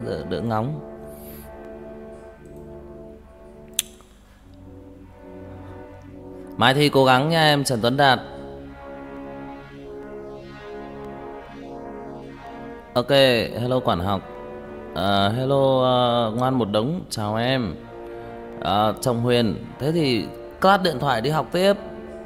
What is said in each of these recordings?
đỡ ngóng. Mai thi cố gắng nha em Trần Tuấn Đạt. Ok, hello quản học. Hello ngoan một đống, chào em. Chồng Huyền, thế thì cắt điện thoại đi học tiếp.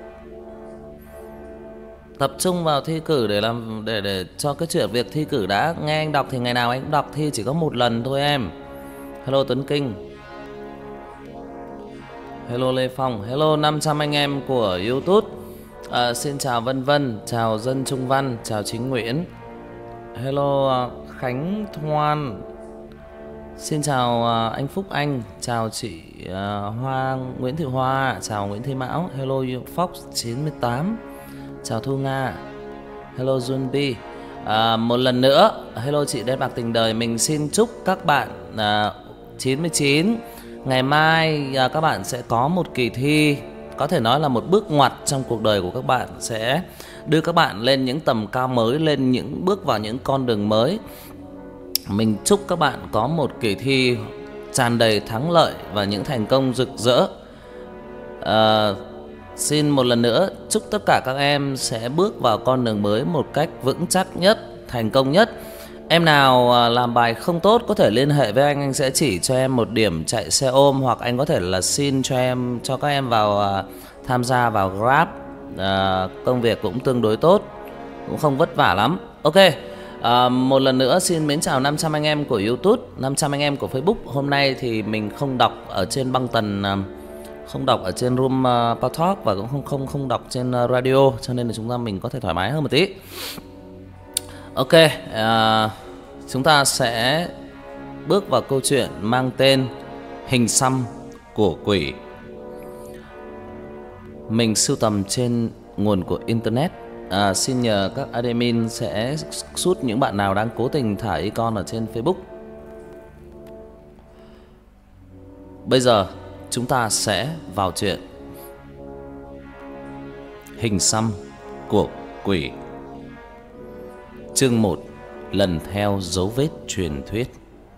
Tập trung vào thi cử để làm để cho cái chuyện việc thi cử đã. Nghe anh đọc thì ngày nào anh cũng đọc, thi chỉ có một lần thôi em. Hello Tuấn Kinh. Hello Lê Phong. Hello 500 anh em của YouTube. Xin chào Vân Vân, chào Dân Trung Văn, chào Chính Nguyễn. Hello Khánh Thoan. Xin chào anh Phúc Anh, chào chị Hoa Nguyễn Thị Hoa, chào Nguyễn Thị Mão. Hello Fox 98. Chào Thu Nga. Hello Junbi. Một lần nữa, hello chị Đen Bạc Tình Đời. Mình xin chúc các bạn 99. Ngày mai các bạn sẽ có một kỳ thi, có thể nói là một bước ngoặt trong cuộc đời của các bạn, sẽ đưa các bạn lên những tầm cao mới, lên những bước vào những con đường mới. Mình chúc các bạn có một kỳ thi tràn đầy thắng lợi và những thành công rực rỡ. Xin một lần nữa chúc tất cả các em sẽ bước vào con đường mới một cách vững chắc nhất, thành công nhất. Em nào làm bài không tốt có thể liên hệ với anh sẽ chỉ cho em một điểm chạy xe ôm, hoặc anh có thể là xin cho các em vào tham gia vào Grab. Công việc cũng tương đối tốt, cũng không vất vả lắm. Ok. Một lần nữa xin mến chào 500 anh em của YouTube, 500 anh em của Facebook. Hôm nay thì mình không đọc ở trên băng tần, không đọc ở trên room Talk và cũng không đọc trên radio, cho nên là mình có thể thoải mái hơn một tí. Ok, chúng ta sẽ bước vào câu chuyện mang tên Hình xăm của quỷ. Mình sưu tầm trên nguồn của Internet. Xin nhờ các admin sẽ sút những bạn nào đang cố tình thả icon ở trên Facebook. Bây giờ chúng ta sẽ vào chuyện Hình xăm của quỷ. Chương 1. Lần theo dấu vết truyền thuyết.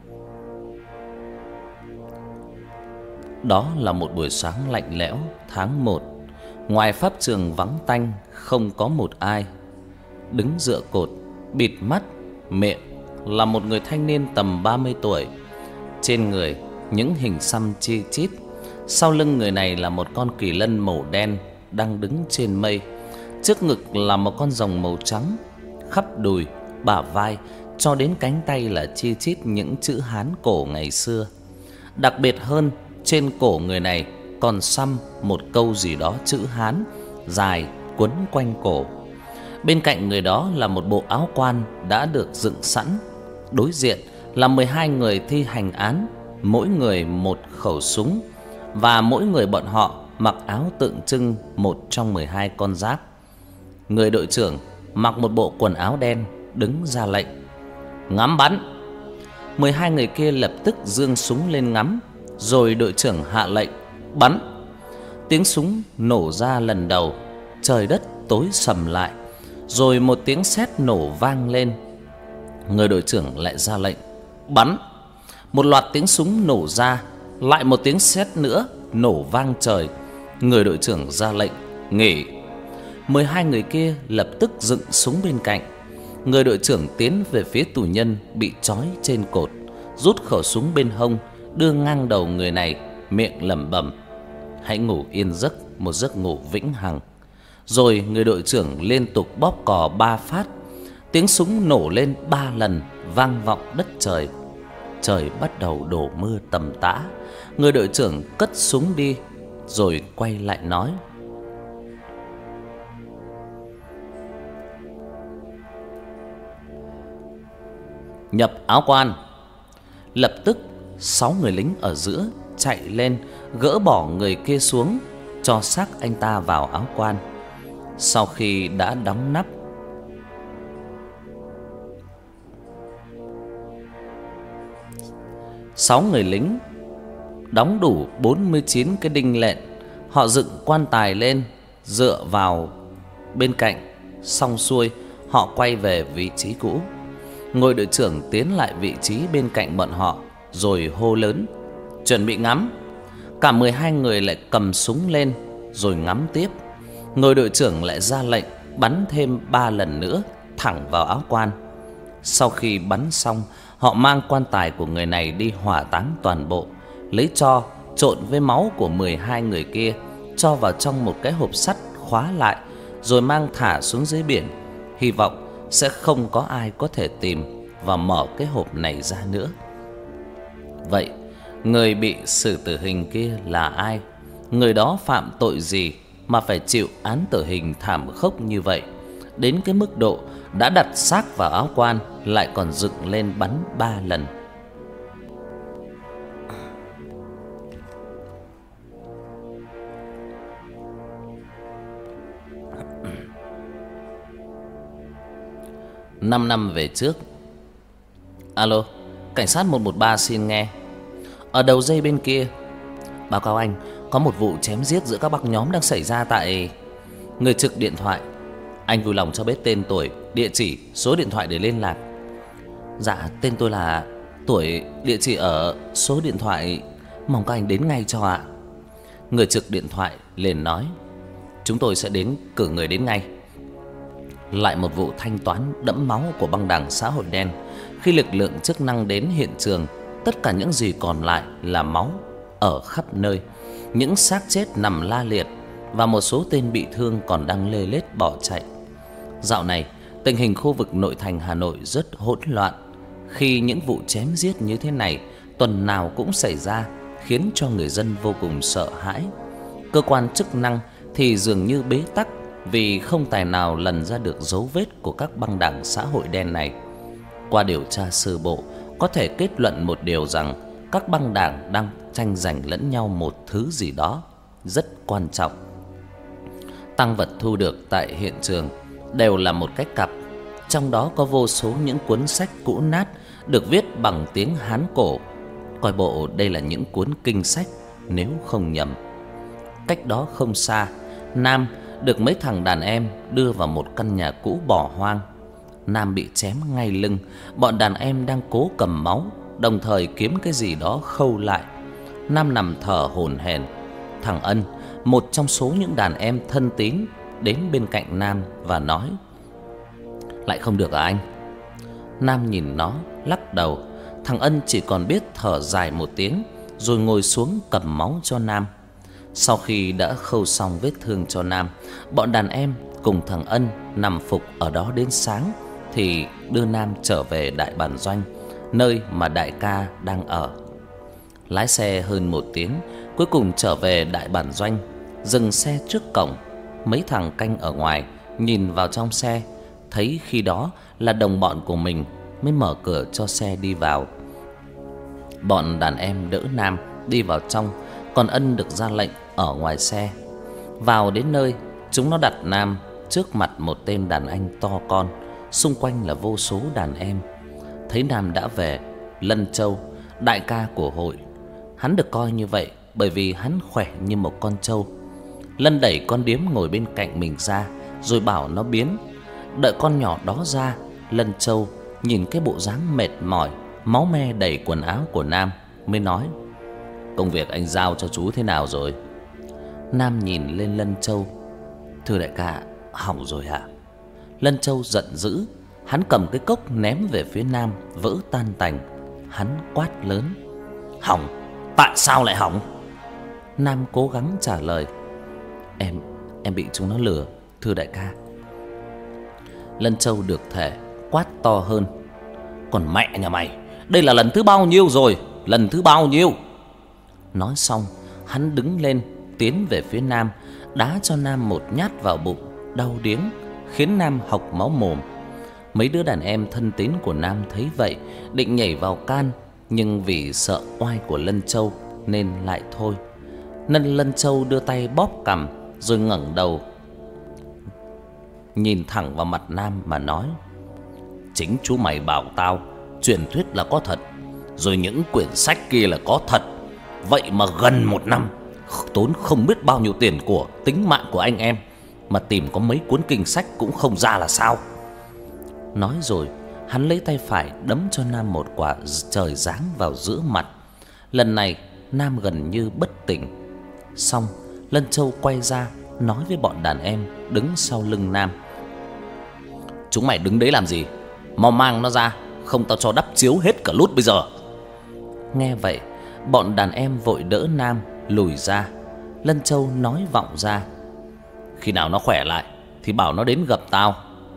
Đó là một buổi sáng lạnh lẽo tháng 1. Ngoài pháp trường vắng tanh, không có một ai. Đứng dựa cột, bịt mắt, miệng là một người thanh niên tầm 30 tuổi. Trên người những hình xăm chi chít. Sau lưng người này là một con kỳ lân màu đen đang đứng trên mây. Trước ngực là một con rồng màu trắng. Khắp đùi, bả vai cho đến cánh tay là chi chít những chữ Hán cổ ngày xưa. Đặc biệt hơn, trên cổ người này còn xăm một câu gì đó chữ Hán dài quấn quanh cổ. Bên cạnh người đó là một bộ áo quan đã được dựng sẵn. Đối diện là 12 người thi hành án, mỗi người một khẩu súng, và mỗi người bọn họ mặc áo tượng trưng một trong 12 con giáp. Người đội trưởng mặc một bộ quần áo đen đứng ra lệnh: ngắm bắn. 12 người kia lập tức giương súng lên ngắm, rồi đội trưởng hạ lệnh: bắn. Tiếng súng nổ ra lần đầu, trời đất tối sầm lại, rồi một tiếng sét nổ vang lên. Người đội trưởng lại ra lệnh: bắn. Một loạt tiếng súng nổ ra, lại một tiếng sét nữa nổ vang trời. Người đội trưởng ra lệnh: nghỉ. 12 người kia lập tức dựng súng bên cạnh. Người đội trưởng tiến về phía tù nhân bị trói trên cột, rút khẩu súng bên hông, đưa ngang đầu người này, miệng lẩm bẩm: hãy ngủ yên giấc, một giấc ngủ vĩnh hằng. Rồi người đội trưởng liên tục bóp cò 3 phát. Tiếng súng nổ lên 3 lần, vang vọng đất trời. Trời bắt đầu đổ mưa tầm tã. Người đội trưởng cất súng đi, rồi quay lại nói: nhập áo quan. Lập tức 6 người lính ở giữa chạy lên, gỡ bỏ người kia xuống, cho xác anh ta vào áo quan. Sau khi đã đóng nắp, 6 người lính đóng đủ 49 cái đinh lện. Họ dựng quan tài lên, dựa vào bên cạnh. Xong xuôi, họ quay về vị trí cũ. Ngôi đội trưởng tiến lại vị trí bên cạnh bọn họ, rồi hô lớn: "Chuẩn bị ngắm!" Cả 12 người lại cầm súng lên rồi ngắm tiếp. Ngôi đội trưởng lại ra lệnh bắn thêm 3 lần nữa thẳng vào áo quan. Sau khi bắn xong, họ mang quan tài của người này đi hỏa táng toàn bộ, lấy tro trộn với máu của 12 người kia cho vào trong một cái hộp sắt khóa lại, rồi mang thả xuống dưới biển, hy vọng sẽ không có ai có thể tìm và mở cái hộp này ra nữa. Vậy người bị xử tử hình kia là ai? Người đó phạm tội gì mà phải chịu án tử hình thảm khốc như vậy, đến cái mức độ đã đặt xác vào áo quan lại còn dựng lên bắn 3 lần? Năm năm về trước. Alo, cảnh sát 113 xin nghe. Ở đầu dây bên kia. Báo cáo anh, có một vụ chém giết giữa các băng nhóm đang xảy ra tại... Người trực điện thoại: Anh vui lòng cho biết tên tuổi, địa chỉ, số điện thoại để liên lạc. Dạ, tên tôi là... Tuổi, địa chỉ ở... Số điện thoại... Mong các anh đến ngay cho ạ. Người trực điện thoại liền nói: Chúng tôi sẽ đến, cử người đến ngay. Lại một vụ thanh toán đẫm máu của băng đảng xã hội đen. Khi lực lượng chức năng đến hiện trường, tất cả những gì còn lại là máu ở khắp nơi. Những xác chết nằm la liệt và một số tên bị thương còn đang lê lết bỏ chạy. Dạo này, tình hình khu vực nội thành Hà Nội rất hỗn loạn. Khi những vụ chém giết như thế này tuần nào cũng xảy ra, khiến cho người dân vô cùng sợ hãi. Cơ quan chức năng thì dường như bế tắc vì không tài nào lần ra được dấu vết của các băng đảng xã hội đen này. Qua điều tra sơ bộ, có thể kết luận một điều rằng các băng đảng đang tranh giành lẫn nhau một thứ gì đó rất quan trọng. Tang vật thu được tại hiện trường đều là một cái cặp, trong đó có vô số những cuốn sách cũ nát được viết bằng tiếng Hán cổ. Coi bộ đây là những cuốn kinh sách nếu không nhầm. Cách đó không xa, Nam được mấy thằng đàn em đưa vào một căn nhà cũ bỏ hoang. Nam bị chém ngay lưng, bọn đàn em đang cố cầm máu, đồng thời kiếm cái gì đó khâu lại. Nam nằm thở hổn hển. Thằng Ân, một trong số những đàn em thân tín, đến bên cạnh Nam và nói: Lại không được à anh? Nam nhìn nó, lắc đầu. Thằng Ân chỉ còn biết thở dài một tiếng, rồi ngồi xuống cầm máu cho Nam. Sau khi đã khâu xong vết thương cho Nam, bọn đàn em cùng thằng Ân nằm phục ở đó đến sáng, thì đưa Nam trở về Đại Bản Doanh, nơi mà đại ca đang ở. Lái xe hơn 1 tiếng, cuối cùng trở về Đại Bản Doanh, dừng xe trước cổng. Mấy thằng canh ở ngoài nhìn vào trong xe, thấy khi đó là đồng bọn của mình, mới mở cửa cho xe đi vào. Bọn đàn em đỡ Nam đi vào trong, còn Ân được ra lệnh ở ngoài xe. Vào đến nơi, chúng nó đặt Nam trước mặt một tên đàn anh to con, xung quanh là vô số đàn em. Thấy Nam đã về, Lân Châu, đại ca của hội, hắn được coi như vậy bởi vì hắn khỏe như một con trâu. Lân đẩy con điếm ngồi bên cạnh mình ra, rồi bảo nó biến. Đợi con nhỏ đó ra, Lân Châu nhìn cái bộ dáng mệt mỏi, máu me đầy quần áo của Nam, mới nói: Công việc anh giao cho chú thế nào rồi? Nam nhìn lên Lân Châu: Thưa đại ca, hỏng rồi ạ. Lân Châu giận dữ, hắn cầm cái cốc ném về phía Nam, vỡ tan tành. Hắn quát lớn: Hỏng? Tại sao lại hỏng? Nam cố gắng trả lời: Em bị chúng nó lừa, thưa đại ca. Lân Châu được thể, quát to hơn: Còn mẹ nhà mày, đây là lần thứ bao nhiêu rồi? Lần thứ bao nhiêu? Nói xong, hắn đứng lên, tiến về phía Nam, đá cho Nam một nhát vào bụng, đau điếng, khiến Nam hộc máu mồm. Mấy đứa đàn em thân tín của Nam thấy vậy, định nhảy vào can, nhưng vì sợ oai của Lân Châu nên lại thôi. Lân Châu đưa tay bóp cằm, rồi ngẩng đầu nhìn thẳng vào mặt Nam mà nói: Chính chú mày bảo tao truyền thuyết là có thật, rồi những quyển sách kia là có thật. Vậy mà gần 1 năm, tốn không biết bao nhiêu tiền của tính mạng của anh em, mà tìm có mấy cuốn kinh sách cũng không ra là sao? Nói rồi, hắn lấy tay phải đấm cho Nam một quả trời giáng vào giữa mặt. Lần này Nam gần như bất tỉnh. Xong, Lân Châu quay ra nói với bọn đàn em đứng sau lưng Nam: "Chúng mày đứng đấy làm gì? Mau mang nó ra, không tao cho đắp chiếu hết cả lút bây giờ." Nghe vậy, bọn đàn em vội đỡ Nam lùi ra. Lân Châu nói vọng ra: "Khi nào nó khỏe lại thì bảo nó đến gặp tao."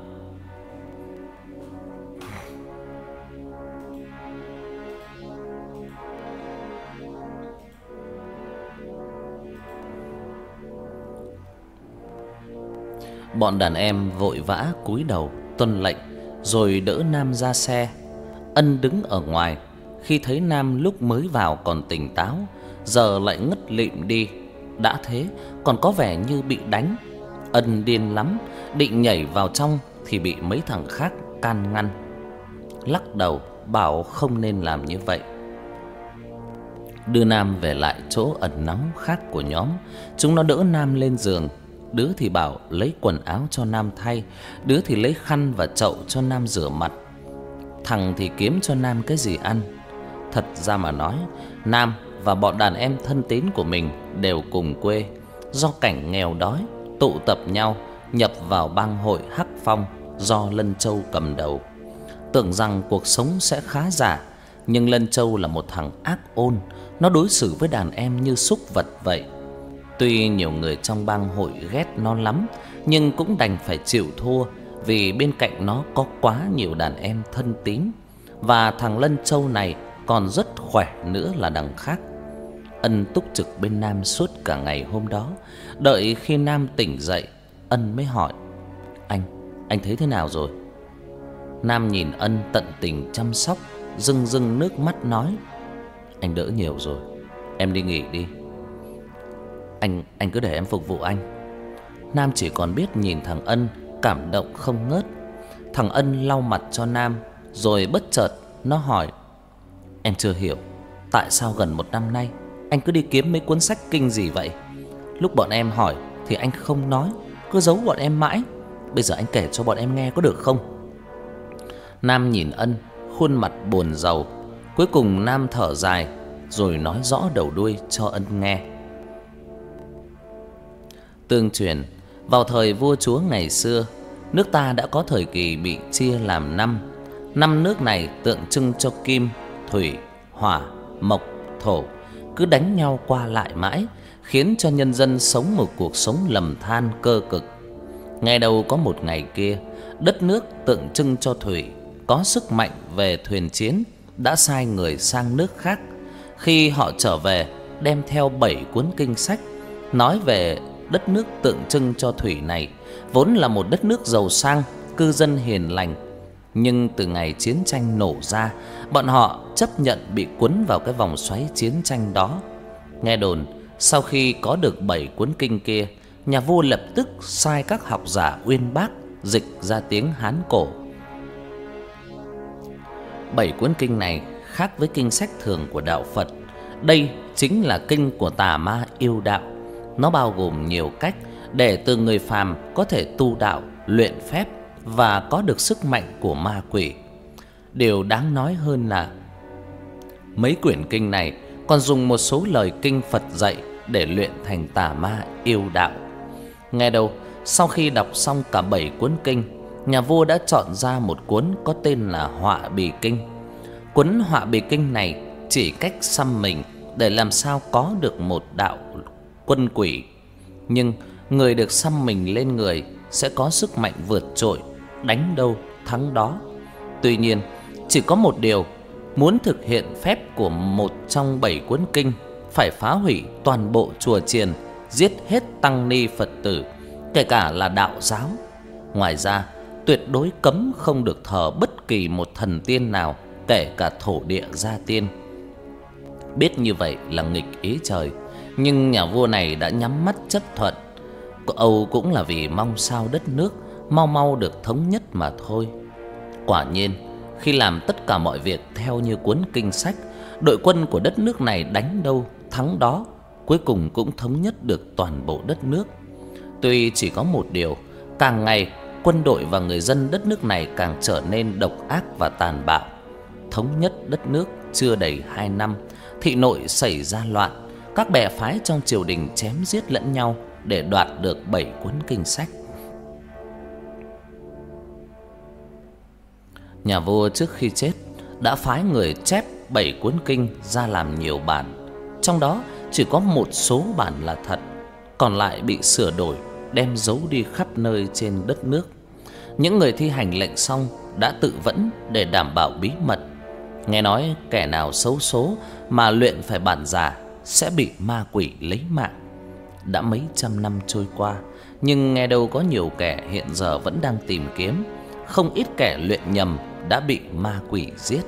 Bọn đàn em vội vã cúi đầu tuân lệnh, rồi đỡ Nam ra xe. Ân đứng ở ngoài, khi thấy Nam lúc mới vào còn tỉnh táo, giờ lại ngất lịm đi. Đã thế còn có vẻ như bị đánh. Ân điên lắm, định nhảy vào trong thì bị mấy thằng khác can ngăn. Lắc đầu bảo không nên làm như vậy. Đưa Nam về lại chỗ ẩn náu khác của nhóm. Chúng nó đỡ Nam lên giường. Đứa thì bảo lấy quần áo cho Nam thay, đứa thì lấy khăn và chậu cho Nam rửa mặt. Thằng thì kiếm cho Nam cái gì ăn. Thật ra mà nói, Nam và bọn đàn em thân tín của mình đều cùng quê. Do cảnh nghèo đói, tụ tập nhau nhập vào bang hội Hắc Phong do Lân Châu cầm đầu. Tưởng rằng cuộc sống sẽ khá giả, nhưng Lân Châu là một thằng ác ôn. Nó đối xử với đàn em như súc vật vậy. Tuy nhiều người trong bang hội ghét nó lắm, nhưng cũng đành phải chịu thua, vì bên cạnh nó có quá nhiều đàn em thân tín. Và thằng Lân Châu này còn rất khỏe nữa là đằng khác. Ân túc trực bên Nam suốt cả ngày hôm đó. Đợi khi Nam tỉnh dậy, Ân mới hỏi: Anh thấy thế nào rồi? Nam nhìn Ân tận tình chăm sóc, rưng rưng nước mắt nói: "Anh đỡ nhiều rồi, em đi nghỉ đi. Anh cứ để em phục vụ anh." Nam chỉ còn biết nhìn thằng Ân cảm động không ngớt. Thằng Ân lau mặt cho Nam, rồi bất chợt nó hỏi: "Em chưa hiểu tại sao gần 1 năm nay anh cứ đi kiếm mấy cuốn sách kinh gì vậy? Lúc bọn em hỏi thì anh không nói, cứ giấu bọn em mãi. Bây giờ anh kể cho bọn em nghe có được không?" Nam nhìn Ân, khuôn mặt buồn rầu. Cuối cùng Nam thở dài, rồi nói rõ đầu đuôi cho Ân nghe. Tương truyền, vào thời vua chúa ngày xưa, nước ta đã có thời kỳ bị chia làm 5. 5 nước này tượng trưng cho kim, thủy, hỏa, mộc, thổ, cứ đánh nhau qua lại mãi, khiến cho nhân dân sống một cuộc sống lầm than cơ cực. Ngày đầu có một ngày kia, đất nước tượng trưng cho thủy có sức mạnh về thuyền chiến đã sai người sang nước khác. Khi họ trở về, đem theo 7 cuốn kinh sách nói về đất nước tượng trưng cho thủy này vốn là một đất nước giàu sang, cư dân hiền lành. Nhưng từ ngày chiến tranh nổ ra, bọn họ chấp nhận bị cuốn vào cái vòng xoáy chiến tranh đó. Nghe đồn, sau khi có được 7 cuốn kinh kia, nhà vua lập tức sai các học giả uyên bác dịch ra tiếng Hán cổ. 7 cuốn kinh này khác với kinh sách thường của đạo Phật. Đây chính là kinh của tà ma yêu đạo. Nó bao gồm nhiều cách để từ người phàm có thể tu đạo, luyện phép và có được sức mạnh của ma quỷ. Điều đáng nói hơn là mấy quyển kinh này còn dùng một số lời kinh Phật dạy để luyện thành tà ma yêu đạo. Nghe đâu, sau khi đọc xong cả 7 cuốn kinh, nhà vua đã chọn ra một cuốn có tên là Họa Bì Kinh. Cuốn Họa Bì Kinh này chỉ cách xăm mình để làm sao có được một đạo quân quỷ. Nhưng người được xăm mình lên người sẽ có sức mạnh vượt trội, đánh đâu thắng đó. Tuy nhiên, chỉ có một điều, muốn thực hiện phép của một trong 7 cuốn kinh, phải phá hủy toàn bộ chùa chiền, giết hết tăng ni Phật tử, kể cả là đạo giáo. Ngoài ra, tuyệt đối cấm không được thờ bất kỳ một thần tiên nào, kể cả thổ địa gia tiên. Biết như vậy là nghịch ý trời, nhưng nhà vua này đã nhắm mắt chấp thuận. Âu cũng là vì mong sao đất nước mau mau được thống nhất mà thôi. Quả nhiên, khi làm tất cả mọi việc theo như cuốn kinh sách, đội quân của đất nước này đánh đâu thắng đó, cuối cùng cũng thống nhất được toàn bộ đất nước. Tuy chỉ có một điều, càng ngày quân đội và người dân đất nước này càng trở nên độc ác và tàn bạo. Thống nhất đất nước chưa đầy 2 năm, thị nội xảy ra loạn, các bè phái trong triều đình chém giết lẫn nhau để đoạt được 7 cuốn kinh sách. Nhà vua trước khi chết đã phái người chép 7 cuốn kinh ra làm nhiều bản, trong đó chỉ có một số bản là thật, còn lại bị sửa đổi, đem giấu đi khắp nơi trên đất nước. Những người thi hành lệnh xong đã tự vẫn để đảm bảo bí mật. Nghe nói kẻ nào xấu số mà luyện phải bản giả sẽ bị ma quỷ lấy mạng. Đã mấy trăm năm trôi qua, nhưng nghe đâu có nhiều kẻ hiện giờ vẫn đang tìm kiếm. Không ít kẻ luyện nhầm đã bị ma quỷ giết.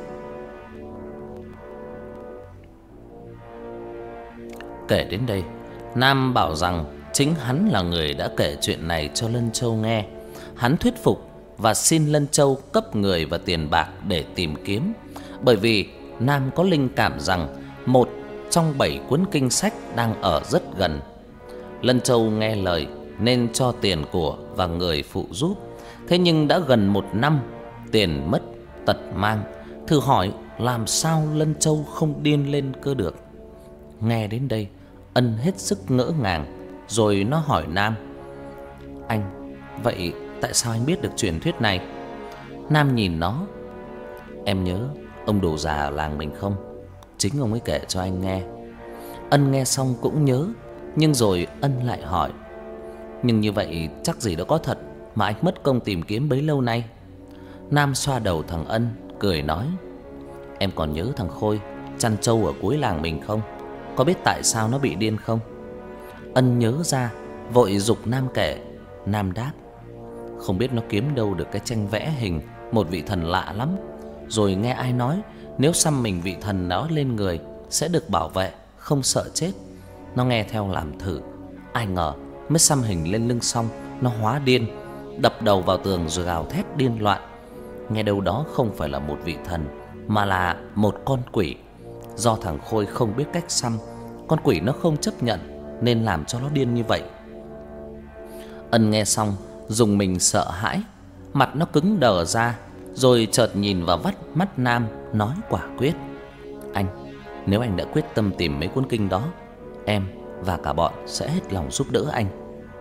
Kể đến đây, Nam bảo rằng chính hắn là người đã kể chuyện này cho Lân Châu nghe. Hắn thuyết phục và xin Lân Châu cấp người và tiền bạc để tìm kiếm, bởi vì Nam có linh cảm rằng một trong 7 cuốn kinh sách đang ở rất gần. Lân Châu nghe lời nên cho tiền của và người phụ giúp. Thế nhưng đã gần 1 năm, tiền mất tật mang. Thử hỏi làm sao Lân Châu không điên lên cơ được. Nghe đến đây, Ân hết sức ngỡ ngàng, rồi nó hỏi Nam: "Anh, vậy tại sao anh biết được truyền thuyết này?" Nam nhìn nó: "Em nhớ ông đồ già ở làng mình không? Chính ông ấy kể cho anh nghe." Ân nghe xong cũng nhớ, nhưng rồi Ân lại hỏi: "Nhưng như vậy chắc gì đó có thật mà anh mất công tìm kiếm bấy lâu nay?" Nam xoa đầu thằng Ân, cười nói: "Em còn nhớ thằng Khôi chăn trâu ở cuối làng mình không? Có biết tại sao nó bị điên không?" Ân nhớ ra, vội giục Nam kể. Nam đáp: "Không biết nó kiếm đâu được cái tranh vẽ hình một vị thần lạ lắm. Rồi nghe ai nói nếu xăm mình vị thần đó lên người sẽ được bảo vệ, không sợ chết. Nó nghe theo làm thử. Ai ngờ mới xăm hình lên lưng xong, nó hóa điên, đập đầu vào tường rồi gào thét điên loạn. Nghe đâu đó không phải là một vị thần, mà là một con quỷ. Do thằng Khôi không biết cách xăm, con quỷ nó không chấp nhận nên làm cho nó điên như vậy." Ân nghe xong dùng mình sợ hãi, mặt nó cứng đờ ra, rồi chợt nhìn vào mắt Nam, nói quả quyết: "Anh, nếu anh đã quyết tâm tìm mấy cuốn kinh đó, em và cả bọn sẽ hết lòng giúp đỡ anh."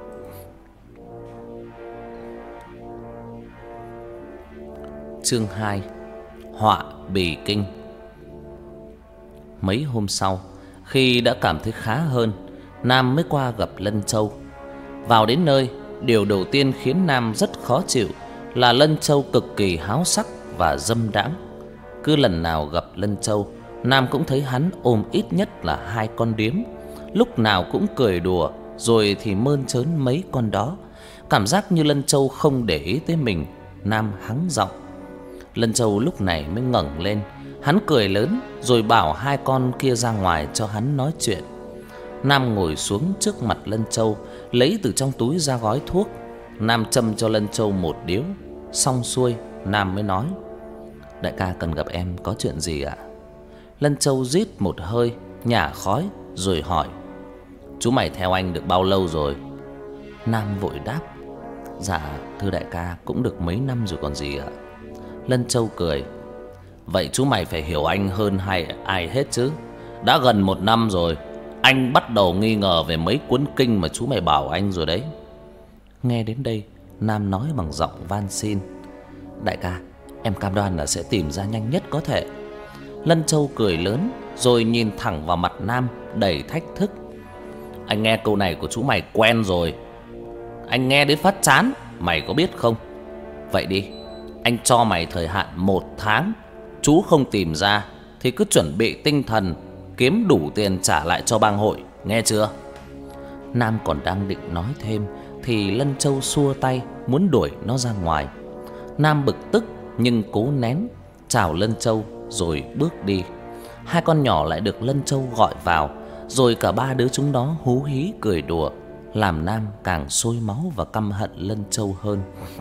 Chương 2: Họa bì kinh. Mấy hôm sau, khi đã cảm thấy khá hơn, Nam mới qua gặp Lân Châu. Vào đến nơi, điều đầu tiên khiến Nam rất khó chịu là Lân Châu cực kỳ háo sắc và dâm đãng. Cứ lần nào gặp Lân Châu, Nam cũng thấy hắn ôm ít nhất là 2 con điếm, lúc nào cũng cười đùa, rồi thì mơn trớn mấy con đó. Cảm giác như Lân Châu không để ý tới mình. Nam hắng giọng. Lân Châu lúc này mới ngẩng lên, hắn cười lớn rồi bảo 2 con kia ra ngoài cho hắn nói chuyện. Nam ngồi xuống trước mặt Lân Châu, lấy từ trong túi ra gói thuốc. Nam châm cho Lân Châu một điếu, xong xuôi Nam mới nói: "Đại ca cần gặp em có chuyện gì ạ?" Lân Châu rít một hơi, nhả khói rồi hỏi: "Chú mày theo anh được bao lâu rồi?" Nam vội đáp: "Dạ thưa đại ca, cũng được mấy năm rồi còn gì ạ." Lân Châu cười: "Vậy chú mày phải hiểu anh hơn ai hết chứ. Đã gần 1 năm rồi, anh bắt đầu nghi ngờ về mấy cuốn kinh mà chú mày bảo anh rồi đấy." Nghe đến đây, Nam nói bằng giọng van xin: "Đại ca, em cam đoan là sẽ tìm ra nhanh nhất có thể." Lân Châu cười lớn rồi nhìn thẳng vào mặt Nam đầy thách thức: "Anh nghe câu này của chú mày quen rồi. Anh nghe đến phát chán, mày có biết không? Vậy đi, anh cho mày thời hạn 1 tháng. Chú không tìm ra thì cứ chuẩn bị tinh thần kiếm đủ tiền trả lại cho bang hội, nghe chưa?" Nam còn đang định nói thêm thì Lân Châu xua tay muốn đuổi nó ra ngoài. Nam bực tức nhưng cố nén, chào Lân Châu rồi bước đi. 2 con nhỏ lại được Lân Châu gọi vào, rồi cả 3 đứa chúng đó hú hí cười đùa, làm Nam càng sôi máu và căm hận Lân Châu hơn.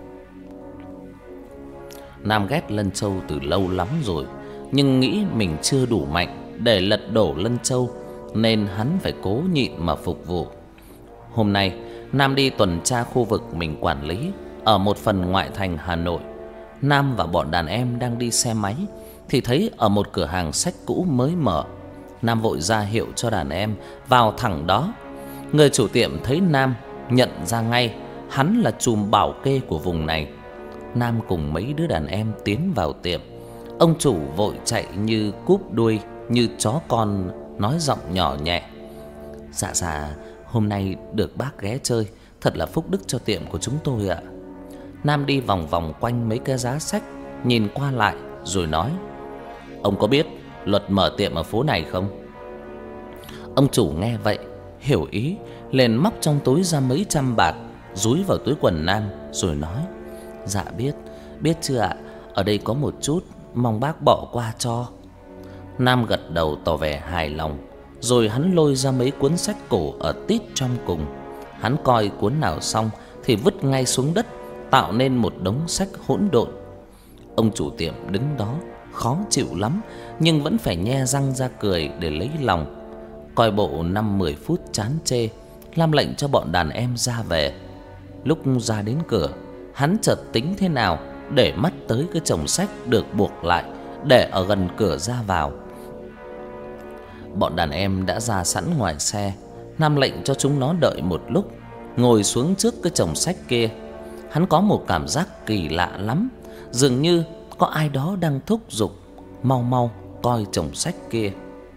Nam ghét Lân Châu từ lâu lắm rồi, nhưng nghĩ mình chưa đủ mạnh để lật đổ Lân Châu, nên hắn phải cố nhịn mà phục vụ. Hôm nay Nam đi tuần tra khu vực mình quản lý, ở một phần ngoại thành Hà Nội, Nam và bọn đàn em đang đi xe máy thì thấy ở một cửa hàng sách cũ mới mở. Nam vội ra hiệu cho đàn em vào thẳng đó. Người chủ tiệm thấy Nam nhận ra ngay hắn là trùm bảo kê của vùng này. Nam cùng mấy đứa đàn em tiến vào tiệm. Ông chủ vội chạy như cúp đuôi, như chó con, nói giọng nhỏ nhẹ: Dạ, hôm nay được bác ghé chơi, thật là phúc đức cho tiệm của chúng tôi ạ. Nam đi vòng vòng quanh mấy cái giá sách, nhìn qua lại rồi nói: Ông có biết luật mở tiệm ở phố này không? Ông chủ nghe vậy hiểu ý, liền móc trong túi ra mấy trăm bạc dúi vào túi quần Nam rồi nói: Dạ biết chưa ạ, ở đây có một chút, mong bác bỏ qua cho. Nam gật đầu tỏ vẻ hài lòng, rồi hắn lôi ra mấy cuốn sách cổ ở tít trong cùng. Hắn coi cuốn nào xong thì vứt ngay xuống đất, tạo nên một đống sách hỗn độn. Ông chủ tiệm đứng đó khó chịu lắm, nhưng vẫn phải nhe răng ra cười để lấy lòng. Coi bộ 5-10 phút chán chê, Lam lệnh cho bọn đàn em ra về. Lúc ra đến cửa, hắn chợt tính thế nào để mắt tới cái chồng sách được buộc lại để ở gần cửa ra vào. Bọn đàn em đã ra sẵn ngoài xe. Nam lệnh cho chúng nó đợi một lúc, ngồi xuống trước cái chồng sách kia. Hắn có một cảm giác kỳ lạ lắm, dường như có ai đó đang thúc giục mau coi chồng sách kia.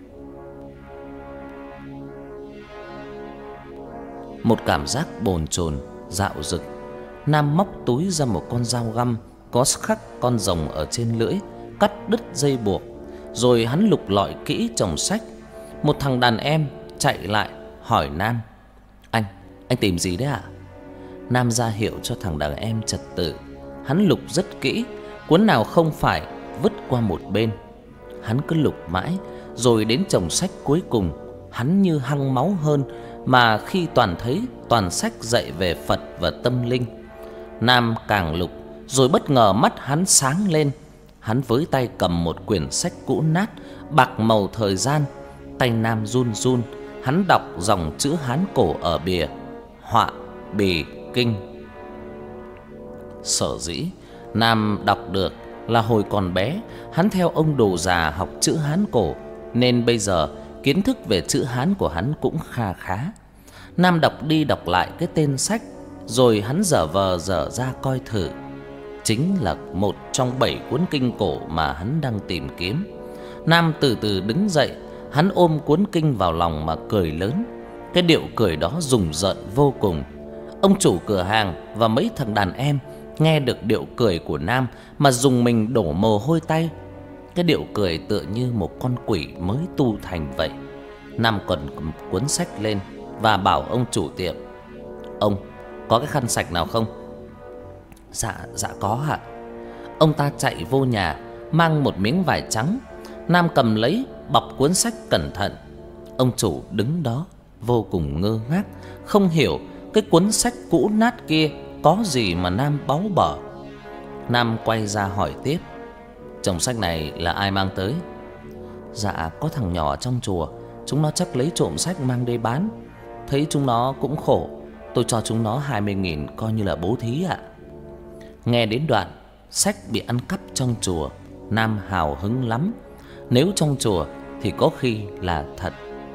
Một cảm giác bồn chồn dạo dực. Nam móc túi ra một con dao găm có khắc con rồng ở trên lưỡi, cắt đứt dây buộc. Rồi hắn lục lọi kỹ chồng sách. Một thằng đàn em chạy lại hỏi Nam: Anh tìm gì đấy ạ? Nam ra hiệu cho thằng đàn em trật tự. Hắn lục rất kỹ, cuốn nào không phải vứt qua một bên. Hắn cứ lục mãi, rồi đến chồng sách cuối cùng, hắn như hăng máu hơn, mà khi thấy toàn sách dạy về Phật và tâm linh. Nam càng lục, rồi bất ngờ mắt hắn sáng lên. Hắn với tay cầm một quyển sách cũ nát, bạc màu thời gian. Tay Nam run run, hắn đọc dòng chữ Hán cổ ở bìa: Họa Bì Kinh. Sở dĩ Nam đọc được là hồi còn bé hắn theo ông đồ già học chữ Hán cổ, nên bây giờ kiến thức về chữ Hán của hắn cũng kha khá. Nam đọc đi đọc lại cái tên sách, rồi hắn dở vờ dở ra coi thử. Chính là một trong 7 cuốn kinh cổ mà hắn đang tìm kiếm. Nam từ từ đứng dậy, hắn ôm cuốn kinh vào lòng mà cười lớn. Cái điệu cười đó rùng rợn vô cùng. Ông chủ cửa hàng và mấy thằng đàn em nghe được điệu cười của Nam mà rùng mình đổ mồ hôi tay. Cái điệu cười tựa như một con quỷ mới tu thành vậy. Nam còn cầm cuốn sách lên và bảo ông chủ tiệm: Ông có cái khăn sạch nào không? Dạ có ạ. Ông ta chạy vô nhà mang một miếng vải trắng. Nam cầm lấy, bọc cuốn sách cẩn thận. Ông chủ đứng đó vô cùng ngơ ngác, không hiểu cái cuốn sách cũ nát kia có gì mà Nam báu bở. Nam quay ra hỏi tiếp: Chồng sách này là ai mang tới? Dạ có thằng nhỏ trong chùa, chúng nó chắc lấy trộm sách mang đi bán. Thấy chúng nó cũng khổ, tôi cho chúng nó 20.000 coi như là bố thí ạ. Nghe đến đoạn sách bị ăn cắp trong chùa, Nam hào hứng lắm. Nếu trong chùa thì có khi là thật.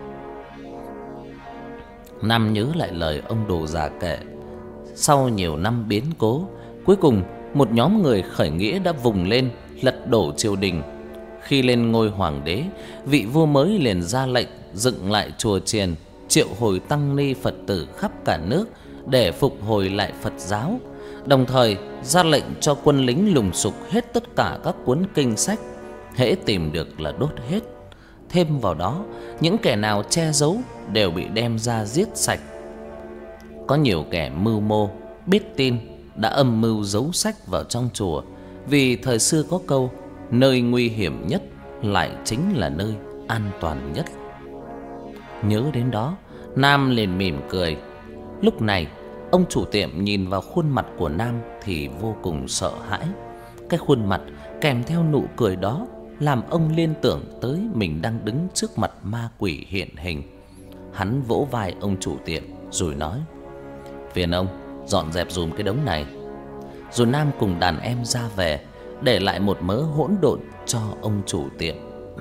Nam nhớ lại lời ông đồ già kể. Sau nhiều năm biến cố, cuối cùng một nhóm người khởi nghĩa đã vùng lên lật đổ triều đình. Khi lên ngôi hoàng đế, vị vua mới liền ra lệnh dựng lại chùa chiền, triệu hồi tăng ni Phật tử khắp cả nước để phục hồi lại Phật giáo. Đồng thời ra lệnh cho quân lính lùng sục hết tất cả các cuốn kinh sách, hễ tìm được là đốt hết. Thêm vào đó, những kẻ nào che giấu đều bị đem ra giết sạch. Có nhiều kẻ mưu mô biết tin đã âm mưu giấu sách vào trong chùa, vì thời xưa có câu: nơi nguy hiểm nhất lại chính là nơi an toàn nhất. Nhớ đến đó, Nam liền mỉm cười. Lúc này, ông chủ tiệm nhìn vào khuôn mặt của Nam thì vô cùng sợ hãi. Cái khuôn mặt kèm theo nụ cười đó làm ông liên tưởng tới mình đang đứng trước mặt ma quỷ hiện hình. Hắn vỗ vai ông chủ tiệm rồi nói: Phiền ông dọn dẹp dùm cái đống này. rồi Nam cùng đàn em ra về, để lại một mớ hỗn độn cho ông chủ tiệm.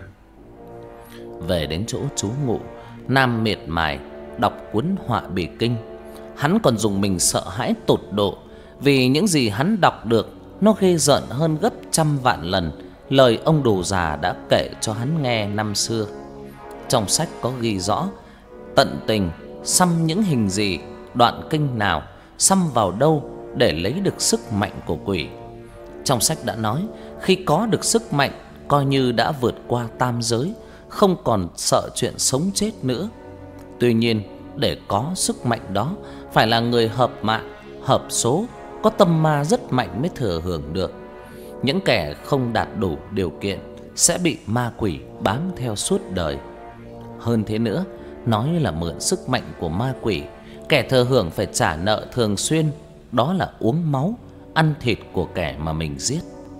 Về đến chỗ trú ngụ, Nam miệt mài đọc cuốn Họa Bì Kinh. Hắn còn dùng mình sợ hãi tột độ, vì những gì hắn đọc được nó ghê rợn hơn gấp trăm vạn lần lời ông đồ già đã kể cho hắn nghe năm xưa. Trong sách có ghi rõ tận tình xăm những hình gì, đoạn kinh nào, xăm vào đâu để lấy được sức mạnh của quỷ. Trong sách đã nói, khi có được sức mạnh, coi như đã vượt qua tam giới, không còn sợ chuyện sống chết nữa. Tuy nhiên, để có sức mạnh đó, phải là người hợp mạng, hợp số, có tâm ma rất mạnh mới thừa hưởng được. Những kẻ không đạt đủ điều kiện sẽ bị ma quỷ bám theo suốt đời. Hơn thế nữa, nói là mượn sức mạnh của ma quỷ, kẻ thừa hưởng phải trả nợ thường xuyên, đó là uống máu, ăn thịt của kẻ mà mình giết.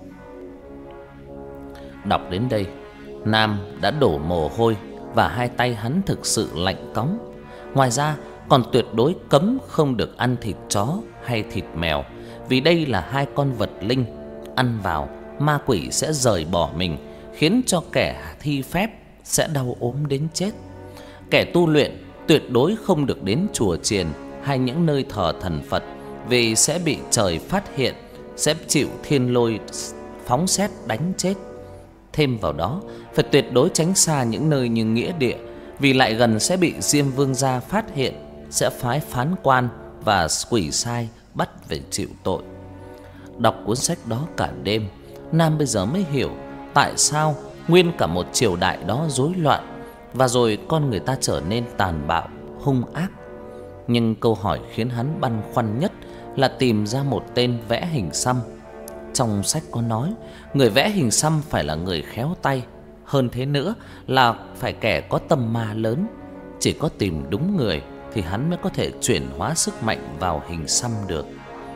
Đọc đến đây, Nam đã đổ mồ hôi và hai tay hắn thực sự lạnh cóng. Ngoài ra, còn tuyệt đối cấm không được ăn thịt chó hay thịt mèo, vì đây là hai con vật linh, ăn vào ma quỷ sẽ rời bỏ mình, khiến cho kẻ thi phép sẽ đau ốm đến chết. Kẻ tu luyện tuyệt đối không được đến chùa chiền hay những nơi thờ thần Phật, vì sẽ bị trời phát hiện, sẽ chịu thiên lôi phóng sét đánh chết. Thêm vào đó, phải tuyệt đối tránh xa những nơi như nghĩa địa, vì lại gần sẽ bị Diêm Vương gia phát hiện, sẽ phái phán quan và quỷ sai bắt về chịu tội. Đọc cuốn sách đó cả đêm, Nam bây giờ mới hiểu tại sao nguyên cả một triều đại đó rối loạn, và rồi con người ta trở nên tàn bạo, hung ác. Nhưng câu hỏi khiến hắn băn khoăn nhất là tìm ra một tên vẽ hình xăm. Trong sách có nói, người vẽ hình xăm phải là người khéo tay, hơn thế nữa là phải kẻ có tâm ma lớn. Chỉ có tìm đúng người thì hắn mới có thể chuyển hóa sức mạnh vào hình xăm được.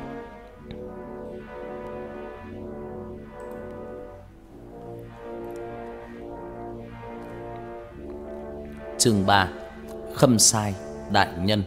Chương 3: Khâm sai đại nhân.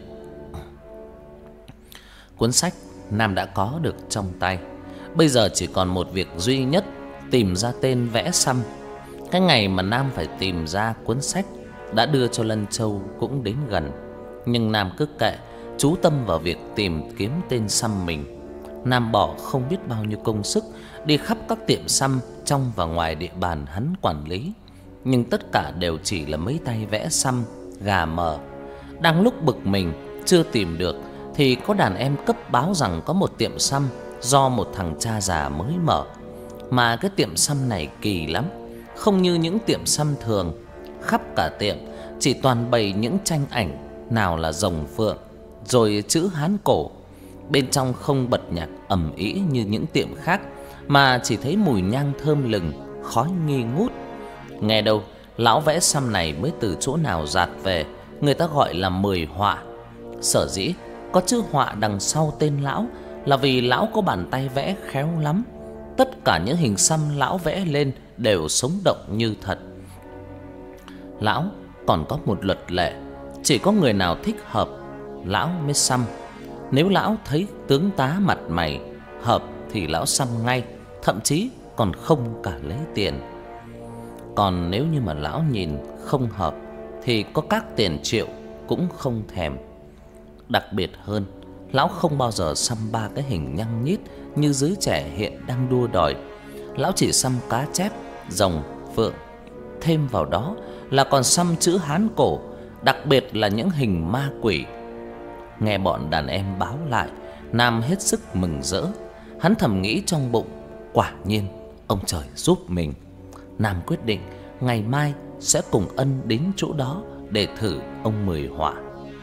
Cuốn sách Nam đã có được trong tay. Bây giờ chỉ còn một việc duy nhất, tìm ra tên vẽ xăm. Cái ngày mà Nam phải tìm ra cuốn sách đã đưa cho Lân Châu cũng đến gần. Nhưng Nam cứ kệ, chú tâm vào việc tìm kiếm tên xăm mình. Nam bỏ không biết bao nhiêu công sức đi khắp các tiệm xăm trong và ngoài địa bàn hắn quản lý, nhưng tất cả đều chỉ là mấy tay vẽ xăm gà mờ. Đang lúc bực mình chưa tìm được thì có đàn em cấp báo rằng có một tiệm xăm do một thằng cha già mới mở. Mà cái tiệm xăm này kỳ lắm, không như những tiệm xăm thường. Khắp cả tiệm chỉ toàn bày những tranh ảnh, nào là rồng phượng, rồi chữ Hán cổ. Bên trong không bật nhạc ầm ĩ như những tiệm khác, mà chỉ thấy mùi nhang thơm lừng, khói nghi ngút. Nghe đâu lão vẽ xăm này mới từ chỗ nào dạt về, người ta gọi là 10 họa. Sở dĩ có chữ họa đằng sau tên lão là vì lão có bàn tay vẽ khéo lắm. Tất cả những hình xăm lão vẽ lên đều sống động như thật. Lão còn có một luật lệ, chỉ có người nào thích hợp lão mới xăm. Nếu lão thấy tướng tá mặt mày hợp thì lão xăm ngay, thậm chí còn không cả lấy tiền. Còn nếu như mà lão nhìn không hợp thì có các tiền triệu cũng không thèm. Đặc biệt hơn, lão không bao giờ xăm ba cái hình nhăng nhít như giới trẻ hiện đang đua đòi. Lão chỉ xăm cá chép, rồng, phượng. Thêm vào đó là còn xăm chữ Hán cổ, đặc biệt là những hình ma quỷ. Nghe bọn đàn em báo lại, Nam hết sức mừng rỡ. Hắn thầm nghĩ trong bụng, quả nhiên ông trời giúp mình. Nam quyết định ngày mai sẽ cùng Ân đến chỗ đó để thử ông 10 họa.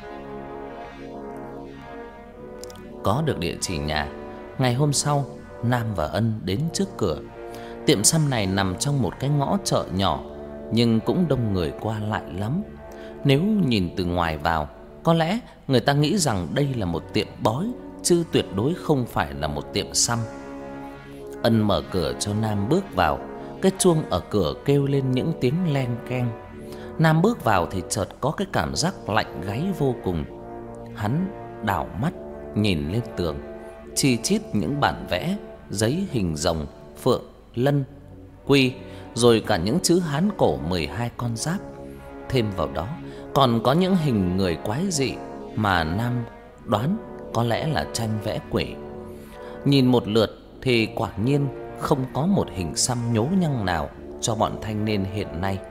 Có được địa chỉ nhà, ngày hôm sau Nam và Ân đến trước cửa. Tiệm xăm này nằm trong một cái ngõ chợ nhỏ, nhưng cũng đông người qua lại lắm. Nếu nhìn từ ngoài vào, có lẽ người ta nghĩ rằng đây là một tiệm bói, chứ tuyệt đối không phải là một tiệm xăm. Ân mở cửa cho Nam bước vào. Cái chuông ở cửa kêu lên những tiếng len keng. Nam bước vào thì chợt có cái cảm giác lạnh gáy vô cùng. Hắn đảo mắt nhìn lên tường, chi chít những bản vẽ, giấy hình rồng, phượng, lân, quy, rồi cả những chữ Hán cổ 12 con giáp. Thêm vào đó còn có những hình người quái dị mà Nam đoán có lẽ là tranh vẽ quỷ. Nhìn một lượt thì quả nhiên không có một hình xăm nhố nhăng nào cho bọn thanh niên hiện nay.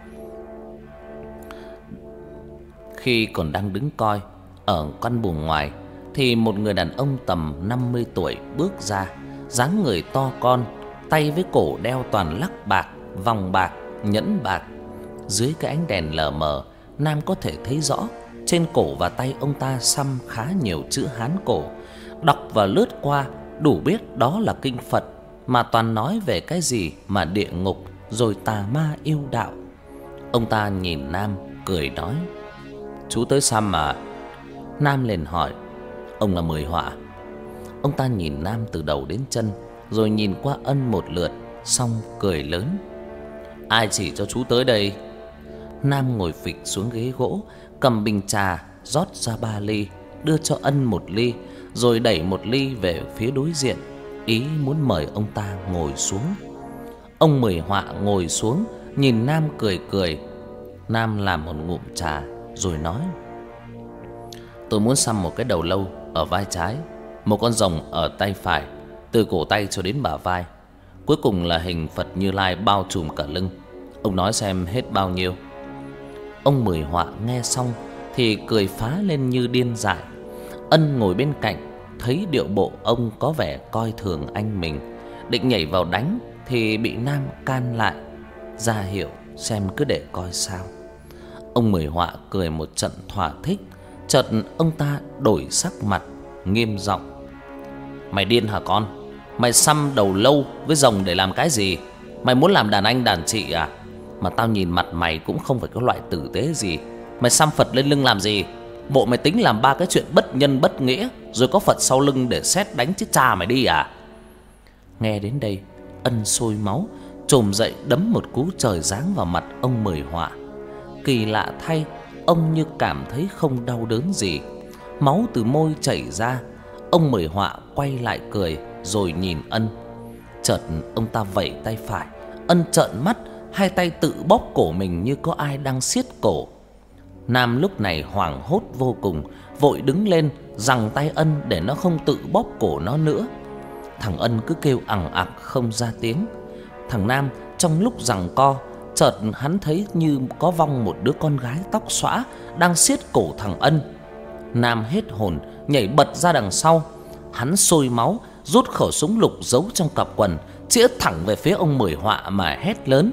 Khi còn đang đứng coi ở căn buồng ngoài thì một người đàn ông tầm 50 tuổi bước ra, dáng người to con, tay với cổ đeo toàn lắc bạc, vòng bạc, nhẫn bạc. Dưới cái ánh đèn lờ mờ, Nam có thể thấy rõ trên cổ và tay ông ta xăm khá nhiều chữ Hán cổ. Đọc và lướt qua đủ biết đó là kinh Phật, mà toàn nói về cái gì mà địa ngục rồi tà ma yêu đạo. Ông ta nhìn Nam cười nói: "Chú tới xăm mà?" Nam liền hỏi: "Ông là Mười Họa?" Ông ta nhìn Nam từ đầu đến chân, rồi nhìn qua Ân một lượt, xong cười lớn: "Ai chỉ cho chú tới đây?" Nam ngồi phịch xuống ghế gỗ, cầm bình trà rót ra 3 ly, đưa cho Ân 1 ly, rồi đẩy 1 ly về phía đối diện, ý muốn mời ông ta ngồi xuống. Ông Mười Họa ngồi xuống, nhìn Nam cười cười. Nam làm một ngụm trà rồi nói: "Tôi muốn xăm một cái đầu lâu ở vai trái, một con rồng ở tay phải, từ cổ tay cho đến bả vai, cuối cùng là hình Phật Như Lai bao trùm cả lưng. Ông nói xem hết bao nhiêu?" Ông Mười Họa nghe xong thì cười phá lên như điên dại. Ân ngồi bên cạnh thấy điệu bộ ông có vẻ coi thường anh mình, định nhảy vào đánh thì bị Nam can lại, ra hiệu xem cứ để coi sao. Ông Mười Họa cười một trận thỏa thích, chợt ông ta đổi sắc mặt, nghiêm giọng: "Mày điên hả con? Mày xăm đầu lâu với rồng để làm cái gì? Mày muốn làm đàn anh đàn chị à? Mà tao nhìn mặt mày cũng không phải có loại tử tế gì. Mày xăm Phật lên lưng làm gì? Bộ mày tính làm 3 cái chuyện bất nhân bất nghĩa, rồi có Phật sau lưng để sét đánh chết cha mày đi à?" Nghe đến đây, Ân sôi máu, trồm dậy đấm một cú trời giáng vào mặt ông Mười Họa. Kỳ lạ thay, ông như cảm thấy không đau đớn gì. Máu từ môi chảy ra. Ông Mười Họa quay lại cười rồi nhìn Ân. Chợt ông ta vẩy tay phải. Ân trợn mắt, hai tay tự bóp cổ mình như có ai đang siết cổ. Nam lúc này hoảng hốt vô cùng, vội đứng lên giằng tay Ân để nó không tự bóp cổ nó nữa. Thằng Ân cứ kêu ằng ặc không ra tiếng. Thằng Nam trong lúc giằng co, chợt hắn thấy như có vong một đứa con gái tóc xõa đang siết cổ thằng Ân. Nam hết hồn nhảy bật ra đằng sau. Hắn sôi máu, rút khẩu súng lục giấu trong cặp quần, chĩa thẳng về phía ông Mười Họa mà hét lớn: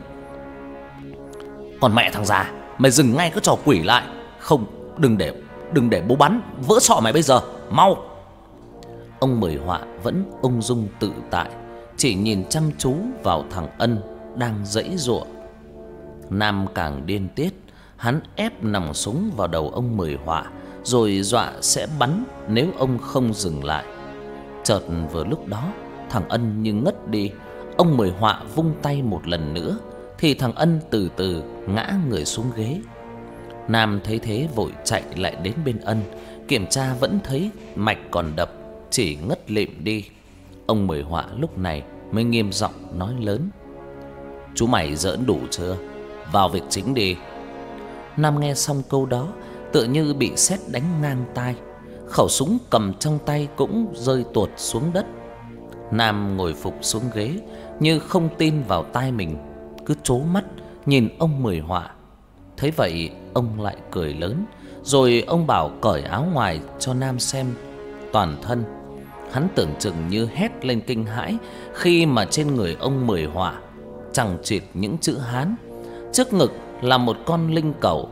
"Còn mẹ thằng già, mày dừng ngay cái trò quỷ lại, không đừng để bố bắn vỡ sọ mày bây giờ, mau!" Ông Mười Họa vẫn ung dung tự tại, chỉ nhìn chăm chú vào thằng Ân đang giãy giụa. Nam càng điên tiết, hắn ép nòng súng vào đầu ông Mười Họa, rồi dọa sẽ bắn nếu ông không dừng lại. Chợt vừa lúc đó, thằng Ân như ngất đi. Ông Mười Họa vung tay một lần nữa thì thằng Ân từ từ ngã người xuống ghế. Nam thấy thế vội chạy lại đến bên Ân, kiểm tra vẫn thấy mạch còn đập, chỉ ngất lịm đi. Ông Mười Họa lúc này mới nghiêm giọng nói lớn: "Chú mày giỡn đủ chưa? Vào việc chính đi." Nam nghe xong câu đó tựa như bị sét đánh ngang tai, khẩu súng cầm trong tay cũng rơi tuột xuống đất. Nam ngồi phục xuống ghế như không tin vào tai mình, cứ trố mắt nhìn ông Mười Họa. Thấy vậy ông lại cười lớn, rồi ông bảo cởi áo ngoài cho Nam xem toàn thân. Hắn tưởng chừng như hét lên kinh hãi khi mà trên người ông Mười Họa chằng chịt những chữ Hán. Trước ngực là một con linh cẩu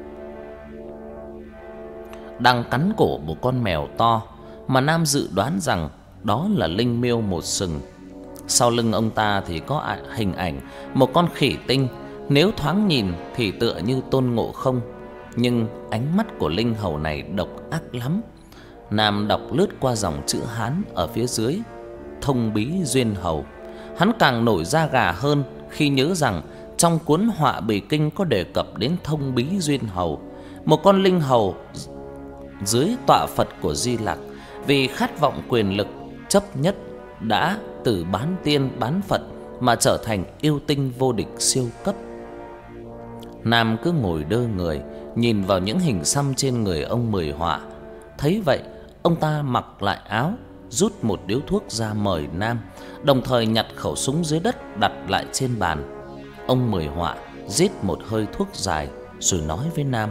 đang cắn cổ một con mèo to, mà Nam dự đoán rằng đó là linh miêu một sừng. Sau lưng ông ta thì có hình ảnh một con khỉ tinh, nếu thoáng nhìn thì tựa như Tôn Ngộ Không, nhưng ánh mắt của linh hầu này độc ác lắm. Nam đọc lướt qua dòng chữ Hán ở phía dưới: Thông Bí Duyên Hầu. Hắn càng nổi da gà hơn khi nhớ rằng trong cuốn Họa Bì Kinh có đề cập đến Thông Bí Duyên Hầu, một con linh hầu dưới tọa Phật của Di Lặc, vì khát vọng quyền lực chấp nhất đã từ bán tiên bán Phật mà trở thành yêu tinh vô địch siêu cấp. Nam cứ ngồi đơ người, nhìn vào những hình xăm trên người ông Mười Họa. Thấy vậy, ông ta mặc lại áo, rút một điếu thuốc ra mời Nam, đồng thời nhặt khẩu súng dưới đất đặt lại trên bàn. Ông Mười Họa rít một hơi thuốc dài rồi nói với Nam: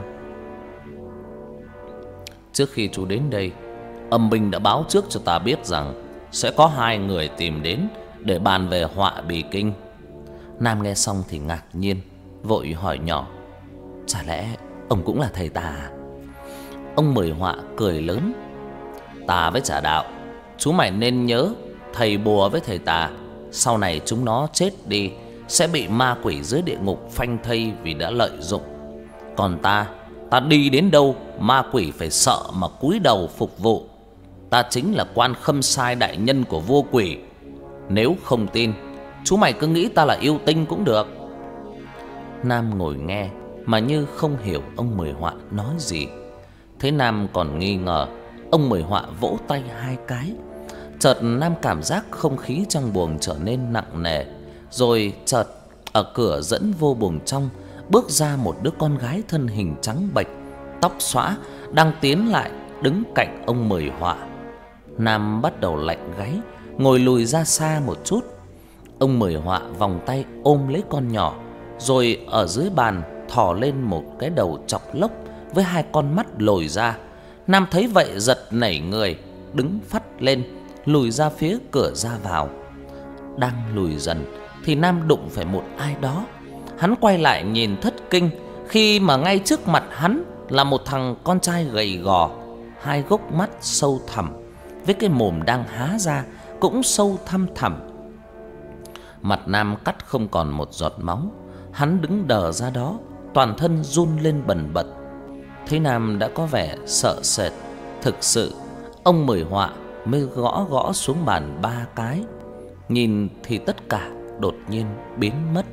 "Trước khi chú đến đây, âm binh đã báo trước cho ta biết rằng sẽ có hai người tìm đến để bàn về họa bì kinh." Nam nghe xong thì ngạc nhiên, vội hỏi nhỏ: "Chả lẽ ông cũng là thầy tà à?" Ông Mười Họa cười lớn: "Tà với Trà đạo, chú mày nên nhớ, thầy bùa với thầy tà, sau này chúng nó chết đi sẽ bị ma quỷ dưới địa ngục phanh thây vì đã lợi dụng. Còn ta đi đến đâu ma quỷ phải sợ mà cúi đầu phục vụ. Ta chính là quan khâm sai đại nhân của vua quỷ. Nếu không tin, chú mày cứ nghĩ ta là yêu tinh cũng được." Nam ngồi nghe mà như không hiểu ông Mười Họa nói gì. Thế Nam còn nghi ngờ, ông Mười Họa vỗ tay hai cái. Chợt Nam cảm giác không khí trong buồng trở nên nặng nề. Rồi chợt ở cửa dẫn vô buồng trong bước ra một đứa con gái thân hình trắng bệch, tóc xõa, đang tiến lại đứng cạnh ông Mười Họa. Nam bắt đầu lạnh gáy, ngồi lùi ra xa một chút. Ông Mười Họa vòng tay ôm lấy con nhỏ, rồi ở dưới bàn thò lên một cái đầu chọc lốc với hai con mắt lồi ra. Nam thấy vậy giật nảy người, đứng phắt lên, lùi ra phía cửa ra vào. Đang lùi dần thì Nam đụng phải một ai đó. Hắn quay lại nhìn thất kinh khi mà ngay trước mặt hắn là một thằng con trai gầy gò, hai gốc mắt sâu thẳm, với cái mồm đang há ra cũng sâu thăm thẳm. Mặt Nam cắt không còn một giọt máu. Hắn đứng đờ ra đó, toàn thân run lên bần bật. Thấy Nam đã có vẻ sợ sệt thực sự, ông Mười Họa mới gõ gõ xuống bàn ba cái. Nhìn thì tất cả đột nhiên biến mất.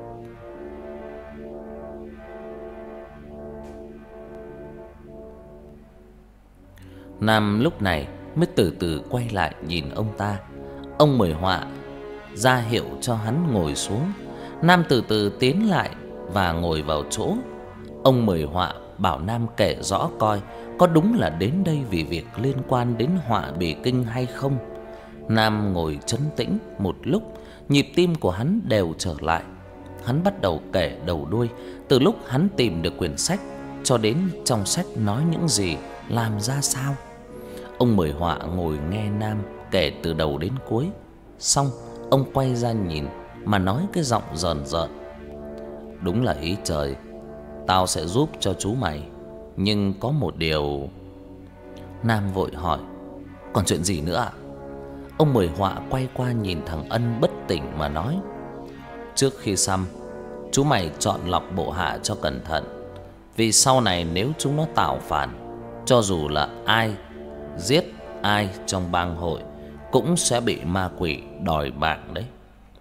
Nam lúc này mới từ từ quay lại nhìn ông ta. Ông Mười Họa ra hiệu cho hắn ngồi xuống. Nam từ từ tiến lại và ngồi vào chỗ. Ông Mười Họa bảo Nam kể rõ coi có đúng là đến đây vì việc liên quan đến họa bì kinh hay không. Nam ngồi trấn tĩnh một lúc, nhịp tim của hắn đều trở lại. Hắn bắt đầu kể đầu đuôi, từ lúc hắn tìm được quyển sách cho đến trong sách nói những gì, làm ra sao. Ông Mười Họa ngồi nghe Nam kể từ đầu đến cuối. Xong ông quay ra nhìn mà nói cái giọng rờn rợn: "Đúng là ý trời, tao sẽ giúp cho chú mày, nhưng có một điều." Nam vội hỏi: "Còn chuyện gì nữa ạ?" Ông Mười Họa quay qua nhìn thằng Ân bất tỉnh mà nói: "Trước khi xăm, chú mày chọn lọc bộ hạ cho cẩn thận. Vì sau này nếu chúng nó tạo phản, cho dù là ai giết ai trong bang hội cũng sẽ bị ma quỷ đòi mạng đấy."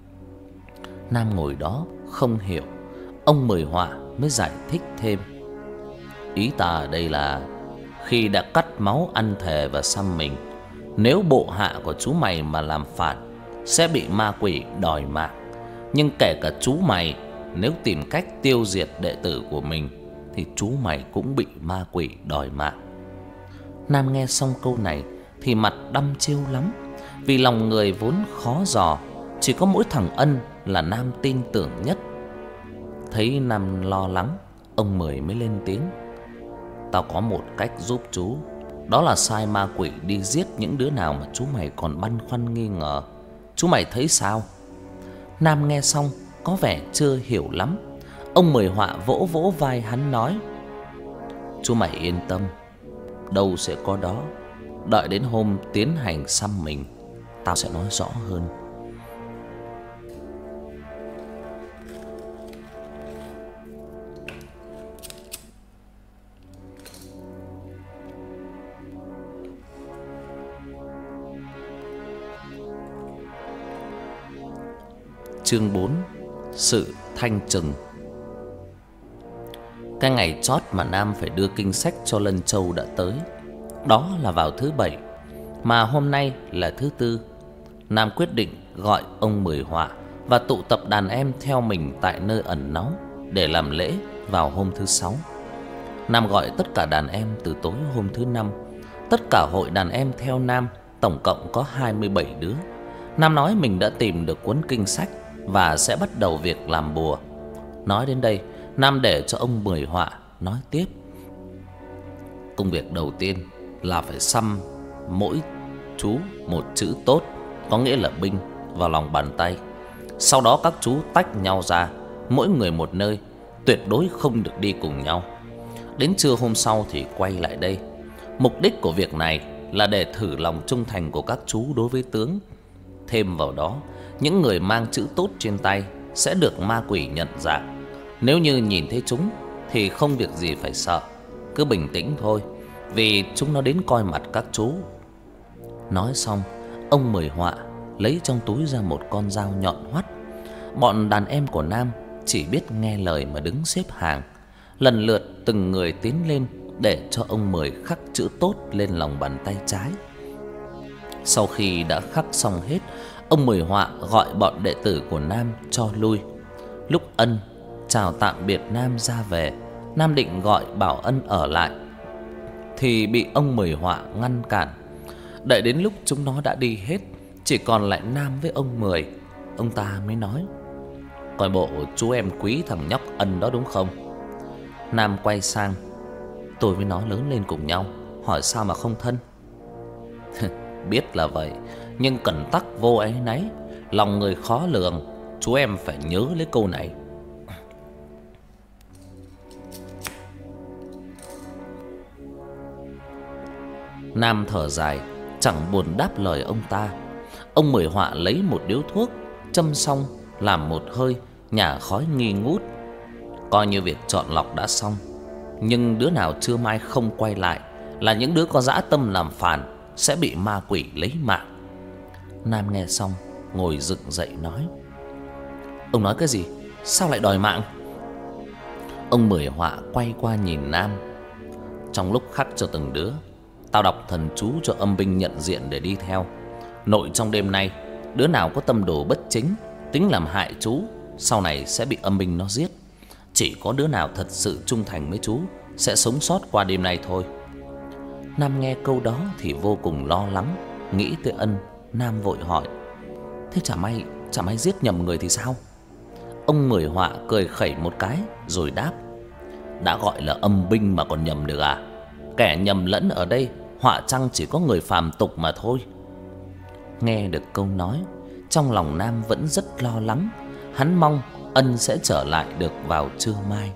Nam ngồi đó không hiểu. Ông Mười Họa mới giải thích thêm: "Ý ta ở đây là khi đã cắt máu ăn thề và xăm mình, nếu bộ hạ của chú mày mà làm phản sẽ bị ma quỷ đòi mạng. Nhưng kể cả chú mày nếu tìm cách tiêu diệt đệ tử của mình thì chú mày cũng bị ma quỷ đòi mạng." Nam nghe xong câu này thì mặt đăm chiêu lắm. Vì lòng người vốn khó dò, chỉ có mỗi thằng Ân là Nam tin tưởng nhất. Thấy Nam lo lắng, ông Mười mới lên tiếng: "Tao có một cách giúp chú. Đó là sai ma quỷ đi giết những đứa nào mà chú mày còn băn khoăn nghi ngờ. Chú mày thấy sao?" Nam nghe xong có vẻ chưa hiểu lắm. Ông Mười Họa vỗ vỗ vai hắn nói: "Chú mày yên tâm, đâu sẽ có đó. Đợi đến hôm tiến hành xăm mình, tao sẽ nói rõ hơn." Chương 4: Sự thanh trừng. Cái ngày chót mà Nam phải đưa kinh sách cho Lân Châu đã tới. Đó là vào thứ Bảy. Mà hôm nay là thứ tư. Nam quyết định gọi ông Mười Họa và tụ tập đàn em theo mình tại nơi ẩn náu để làm lễ vào hôm thứ sáu. Nam gọi tất cả đàn em từ tối hôm thứ năm. Tất cả hội đàn em theo Nam tổng cộng có 27 đứa. Nam nói mình đã tìm được cuốn kinh sách và sẽ bắt đầu việc làm bùa. Nói đến đây, Nam để cho ông Mười Họa nói tiếp. Công việc đầu tiên là phải xăm mỗi chú một chữ tốt, có nghĩa là binh, vào lòng bàn tay. Sau đó các chú tách nhau ra, mỗi người một nơi, tuyệt đối không được đi cùng nhau. Đến trưa hôm sau thì quay lại đây. Mục đích của việc này là để thử lòng trung thành của các chú đối với tướng. Thêm vào đó, những người mang chữ tốt trên tay sẽ được ma quỷ nhận dạng. Nếu như nhìn thấy chúng thì không việc gì phải sợ, cứ bình tĩnh thôi, vì chúng nó đến coi mặt các chú. Nói xong, ông Mười Họa lấy trong túi ra một con dao nhọn hoắt. Bọn đàn em của Nam chỉ biết nghe lời mà đứng xếp hàng, lần lượt từng người tiến lên để cho ông Mười khắc chữ tốt lên lòng bàn tay trái. Sau khi đã khắc xong hết, ông Mười Họa gọi bọn đệ tử của Nam cho lui. Lúc Ân chào tạm biệt Nam ra về, Nam định gọi bảo Ân ở lại thì bị ông Mười Họa ngăn cản. Đợi đến lúc chúng nó đã đi hết, chỉ còn lại Nam với ông Mười, ông ta mới nói: "Coi bộ chú em quý thằng nhóc Ân đó đúng không?" Nam quay sang: "Tôi với nó lớn lên cùng nhau, hỏi sao mà không thân?" "Biết là vậy, nhưng cẩn tắc vô áy náy, lòng người khó lường, chú em phải nhớ lấy câu này." Nam thở dài, chẳng buồn đáp lời ông ta. Ông Mười Họa lấy một điếu thuốc, châm xong làm một hơi, nhả khói nghi ngút. Coi như việc chọn lọc đã xong. Nhưng đứa nào trưa mai không quay lại là những đứa có dã tâm làm phản, sẽ bị ma quỷ lấy mạng. Nam nghe xong ngồi dựng dậy nói: "Ông nói cái gì? Sao lại đòi mạng?" Ông Mười Họa quay qua nhìn Nam: "Trong lúc khắc cho từng đứa, tao đọc thần chú cho âm binh nhận diện để đi theo. Nội trong đêm nay, đứa nào có tâm đồ bất chính, tính làm hại chú, sau này sẽ bị âm binh nó giết. Chỉ có đứa nào thật sự trung thành với chú sẽ sống sót qua đêm nay thôi." Nam nghe câu đó thì vô cùng lo lắng, nghĩ tới Ân. Nam vội hỏi: "Thế chả may giết nhầm người thì sao?" Ông Mười Họa cười khẩy một cái rồi đáp: "Đã gọi là âm binh mà còn nhầm được à? Kẻ nhầm lẫn ở đây họa chăng chỉ có người phàm tục mà thôi." Nghe được câu nói, trong lòng Nam vẫn rất lo lắng. Hắn mong Ân sẽ trở lại được vào trưa mai.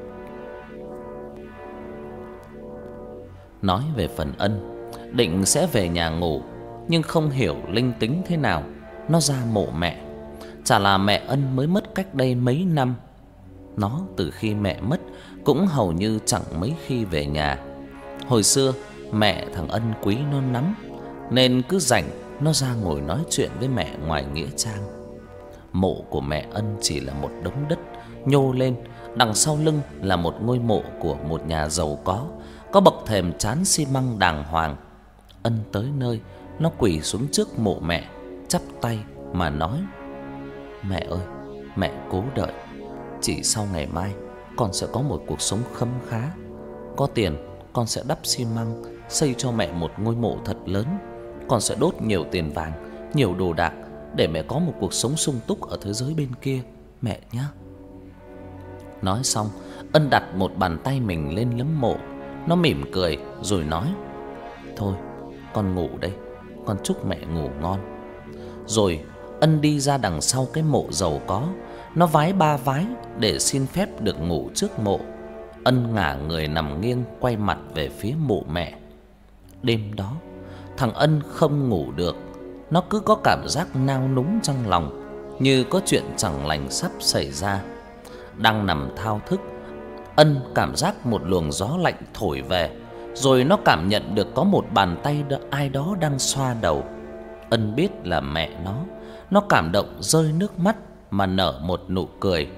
Nói về phần Ân, định sẽ về nhà ngủ, nhưng không hiểu linh tính thế nào, nó ra mộ mẹ. Chả là mẹ Ân mới mất cách đây mấy năm. Nó từ khi mẹ mất cũng hầu như chẳng mấy khi về nhà. Hồi xưa mẹ thằng Ân quý nó lắm, nên cứ rảnh nó ra ngồi nói chuyện với mẹ ngoài nghĩa trang. Mộ của mẹ Ân chỉ là một đống đất nhô lên, đằng sau lưng là một ngôi mộ của một nhà giàu có bậc thềm trán xi măng đàng hoàng. Ân tới nơi, nó quỳ xuống trước mộ mẹ, chắp tay mà nói: "Mẹ ơi, mẹ cố đợi. Chỉ sau ngày mai con sẽ có một cuộc sống khấm khá. Có tiền con sẽ đắp xi măng, xây cho mẹ một ngôi mộ thật lớn. Con sẽ đốt nhiều tiền vàng, nhiều đồ đạc để mẹ có một cuộc sống sung túc ở thế giới bên kia, mẹ nhé." Nói xong, Ân đặt một bàn tay mình lên lấm mộ. Nó mỉm cười rồi nói: "Thôi, con ngủ đây, con chúc mẹ ngủ ngon." Rồi Ân đi ra đằng sau cái mộ giàu có. Nó vái ba vái để xin phép được ngủ trước mộ. Ân ngả người nằm nghiêng, quay mặt về phía mộ mẹ. Đêm đó, thằng Ân không ngủ được. Nó cứ có cảm giác nao núng trong lòng, như có chuyện chẳng lành sắp xảy ra. Đang nằm thao thức, Ân cảm giác một luồng gió lạnh thổi về, rồi nó cảm nhận được có một bàn tay ai đó đang xoa đầu. Ân biết là mẹ nó cảm động rơi nước mắt mà nở một nụ cười.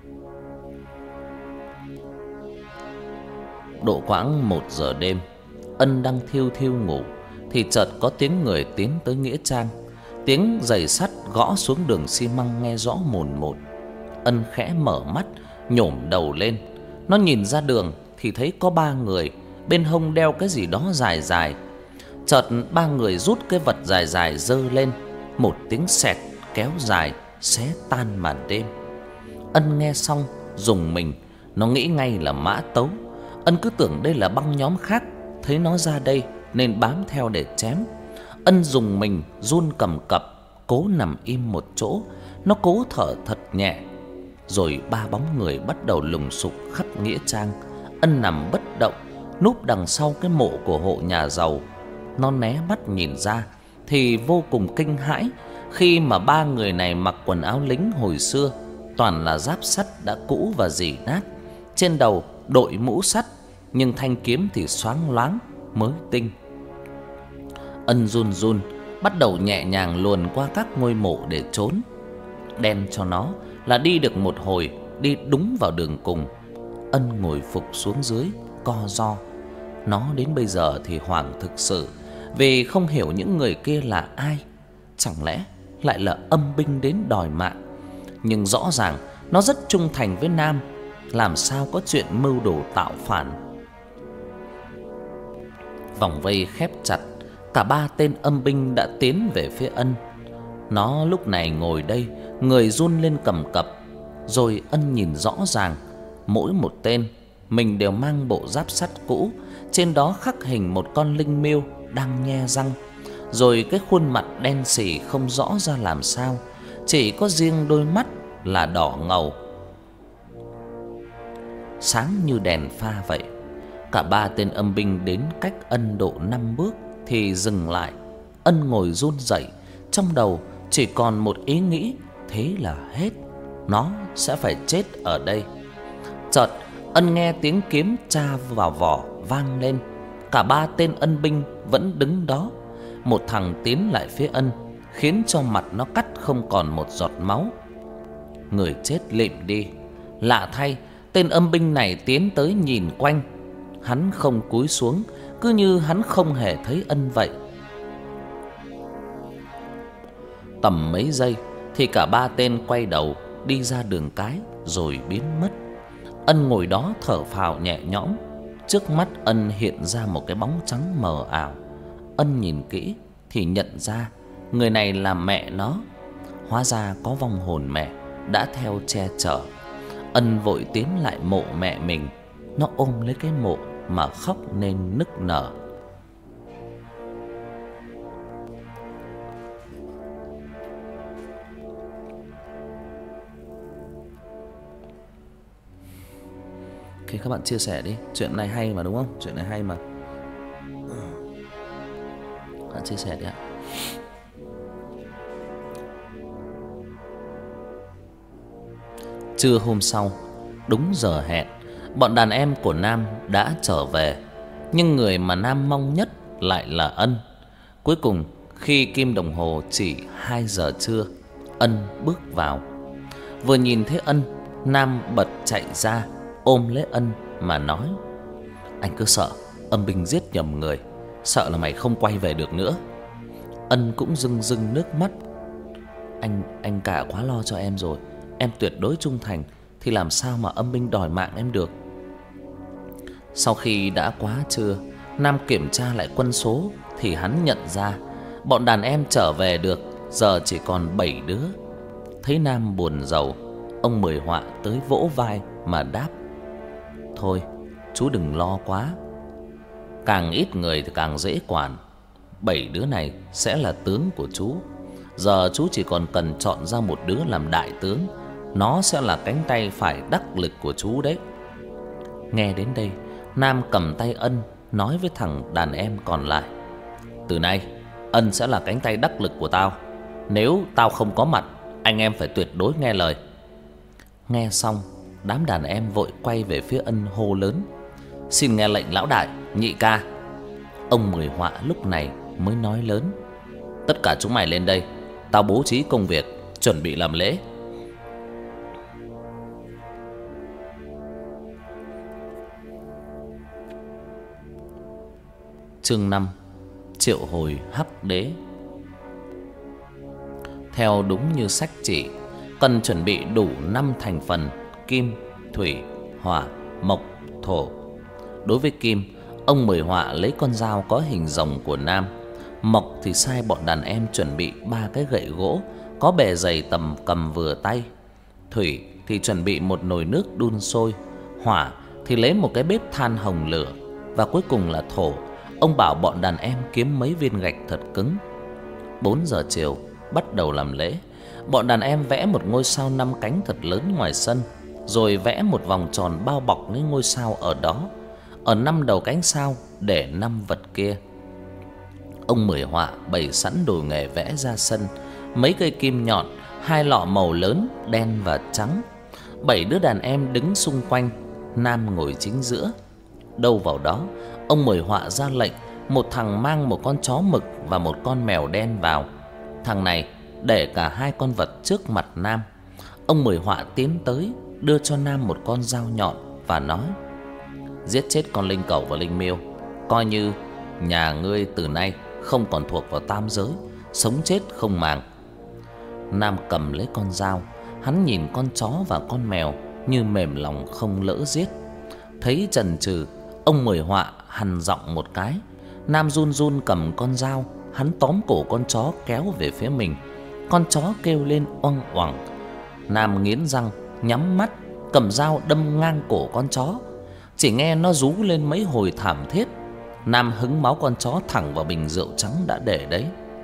Độ khoảng 1 giờ đêm, Ân đang thiêu thiêu ngủ thì chợt có tiếng người tiến tới nghĩa trang. Tiếng giày sắt gõ xuống đường xi măng nghe rõ mồn một. Ân khẽ mở mắt, nhổm đầu lên. Nó nhìn ra đường thì thấy có 3 người, bên hông đeo cái gì đó dài dài. Chợt 3 người rút cái vật dài dài giơ lên, một tiếng sẹt kéo dài xé tan màn đêm. Ân nghe xong rùng mình, nó nghĩ ngay là Mã Tấu. Ân cứ tưởng đây là băng nhóm khác, thấy nó ra đây nên bám theo để chém. Ân rùng mình run cầm cập, cố nằm im một chỗ. Nó cố thở thật nhẹ. Rồi 3 bóng người bắt đầu lùng sục khắp nghĩa trang. Ân nằm bất động, núp đằng sau cái mộ của hộ nhà giàu. Nó né mắt nhìn ra thì vô cùng kinh hãi khi mà 3 người này mặc quần áo lính hồi xưa, toàn là giáp sắt đã cũ và rỉ nát. Trên đầu đội mũ sắt, nhưng thanh kiếm thì xoáng loáng mới tinh. Ân run run bắt đầu nhẹ nhàng luồn qua các ngôi mộ để trốn. Đen cho nó là đi được một hồi, đi đúng vào đường cùng. Ân ngồi phục xuống dưới co ro. Nó đến bây giờ thì hoảng thực sự, vì không hiểu những người kia là ai. Chẳng lẽ lại là âm binh đến đòi mạng? Nhưng rõ ràng nó rất trung thành với Nam, làm sao có chuyện mưu đồ tạo phản. Vòng vây khép chặt, cả 3 tên âm binh đã tiến về phía Ân. Nó lúc này ngồi đây, người run lên cầm cập. Rồi Ân nhìn rõ ràng, mỗi một tên mình đều mang bộ giáp sắt cũ, trên đó khắc hình một con linh miêu đang nhe răng. Rồi cái khuôn mặt đen sì không rõ ra làm sao, chỉ có riêng đôi mắt là đỏ ngầu, sáng như đèn pha vậy. Cả 3 tên âm binh đến cách Ân độ 5 bước thì dừng lại. Ân ngồi run rẩy, trong đầu chỉ còn một ý nghĩ, thế là hết, nó sẽ phải chết ở đây. Chợt Ân nghe tiếng kiếm tra vào vỏ vang lên. Cả 3 tên ân binh vẫn đứng đó. Một thằng tiến lại phía Ân, khiến cho mặt nó cắt không còn một giọt máu. Người chết lịm đi. Lạ thay, tên âm binh này tiến tới nhìn quanh. Hắn không cúi xuống, cứ như hắn không hề thấy Ân vậy. Tầm mấy giây thì cả 3 tên quay đầu đi ra đường cái rồi biến mất. Ân ngồi đó thở phào nhẹ nhõm. Trước mắt Ân hiện ra một cái bóng trắng mờ ảo. Ân nhìn kỹ thì nhận ra người này là mẹ nó. Hóa ra có vong hồn mẹ đã theo che chở. Ân vội tiến lại mộ mẹ mình. Nó ôm lấy cái mộ mà khóc nên nức nở. Khi các bạn chia sẻ đi, chuyện này hay mà đúng không? Chuyện này hay mà. Bạn chia sẻ đi ạ. Trưa hôm sau, đúng giờ hẹn, bọn đàn em của Nam đã trở về. Nhưng người mà Nam mong nhất lại là Ân. Cuối cùng, khi kim đồng hồ chỉ 2 giờ trưa, Ân bước vào. Vừa nhìn thấy Ân, Nam bật chạy ra ôm lấy Ân mà nói: "Anh cứ sợ âm binh giết nhầm người, sợ là mày không quay về được nữa." Ân cũng rưng rưng nước mắt. Anh cả quá lo cho em rồi. Em tuyệt đối trung thành, thì làm sao mà âm binh đòi mạng em được. Sau khi đã quá trưa, Nam kiểm tra lại quân số thì hắn nhận ra bọn đàn em trở về được giờ chỉ còn 7 đứa. Thấy Nam buồn rầu, ông Mười Họa tới vỗ vai mà đáp: "Thôi, chú đừng lo quá. Càng ít người thì càng dễ quản. 7 đứa này sẽ là tướng của chú. Giờ chú chỉ còn cần chọn ra một đứa làm đại tướng. Nó sẽ là cánh tay phải đắc lực của chú đấy." Nghe đến đây, Nam cầm tay Ân nói với thằng đàn em còn lại: "Từ nay Ân sẽ là cánh tay đắc lực của tao. Nếu tao không có mặt, anh em phải tuyệt đối nghe lời." Nghe xong, đám đàn em vội quay về phía Ân hô lớn: "Xin nghe lệnh lão đại, nhị ca." Ông Mười Họa lúc này mới nói lớn: "Tất cả chúng mày lên đây, tao bố trí công việc, chuẩn bị làm lễ." Chương 5: Triệu hồi Hắc Đế. Theo đúng như sách chỉ, cần chuẩn bị đủ 5 thành phần: kim, thủy, hỏa, mộc, thổ. Đối với kim, ông Mười Họa lấy con dao có hình rồng của Nam. Mộc thì sai bọn đàn em chuẩn bị 3 cái gậy gỗ có bề dày tầm cầm vừa tay. Thủy thì chuẩn bị một nồi nước đun sôi. Hỏa thì lấy một cái bếp than hồng lửa. Và cuối cùng là thổ, ông bảo bọn đàn em kiếm mấy viên gạch thật cứng. 4 giờ chiều bắt đầu làm lễ. Bọn đàn em vẽ một ngôi sao 5 cánh thật lớn ngoài sân, rồi vẽ một vòng tròn bao bọc lấy ngôi sao ở đó. Ở 5 đầu cánh sao để 5 vật kia. Ông Mười Họa bày sẵn đồ nghề vẽ ra sân: mấy cây kim nhọn, 2 lọ màu lớn đen và trắng. 7 đứa đàn em đứng xung quanh, Nam ngồi chính giữa. Đâu vào đó, ông Mười Họa ra lệnh một thằng mang một con chó mực và một con mèo đen vào. Thằng này để cả 2 con vật trước mặt Nam. Ông Mười Họa tiến tới, đưa cho Nam một con dao nhọn và nói: giết chết con linh cẩu và linh miêu, coi như nhà ngươi từ nay không còn thuộc vào tam giới, sống chết không màng. Nam cầm lấy con dao, hắn nhìn con chó và con mèo như mềm lòng không lỡ giết. Thấy chần chừ, ông Mười Họa hằn giọng một cái. Nam run run cầm con dao, hắn tóm cổ con chó kéo về phía mình. Con chó kêu lên oang oảng. Nam nghiến răng, nhắm mắt, cầm dao đâm ngang cổ con chó. Chỉ nghe nó rú lên mấy hồi thảm thiết. Nam hứng máu con chó thẳng vào bình rượu trắng đã để đấy.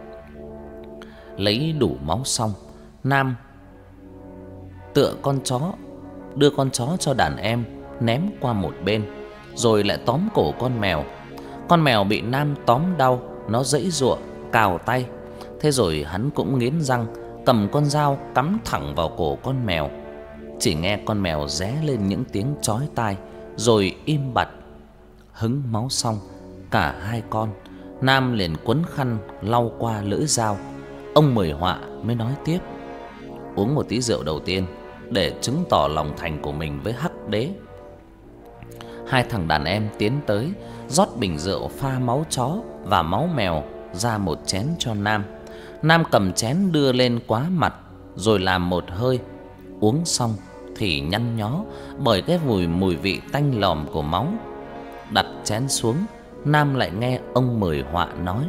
Lấy đủ máu xong, Nam tựa con chó, đưa con chó cho đàn em ném qua một bên, rồi lại tóm cổ con mèo. Con mèo bị Nam tóm đau, nó giãy giụa, cào tay. Thế rồi hắn cũng nghiến răng, cầm con dao cắm thẳng vào cổ con mèo. Chỉ nghe con mèo ré lên những tiếng chói tai, rồi im bặt. Hứng máu xong cả 2 con, Nam liền quấn khăn lau qua lưỡi dao. Ông Mười Họa mới nói tiếp: uống một tí rượu đầu tiên để chứng tỏ lòng thành của mình với Hắc Đế. 2 thằng đàn em tiến tới, rót bình rượu pha máu chó và máu mèo ra một chén cho Nam. Nam cầm chén đưa lên quá mặt, rồi làm một hơi. Uống xong thì nhăn nhó bởi cái mùi vị tanh lòm của máu. Đặt chén xuống, Nam lại nghe ông Mười Họa nói: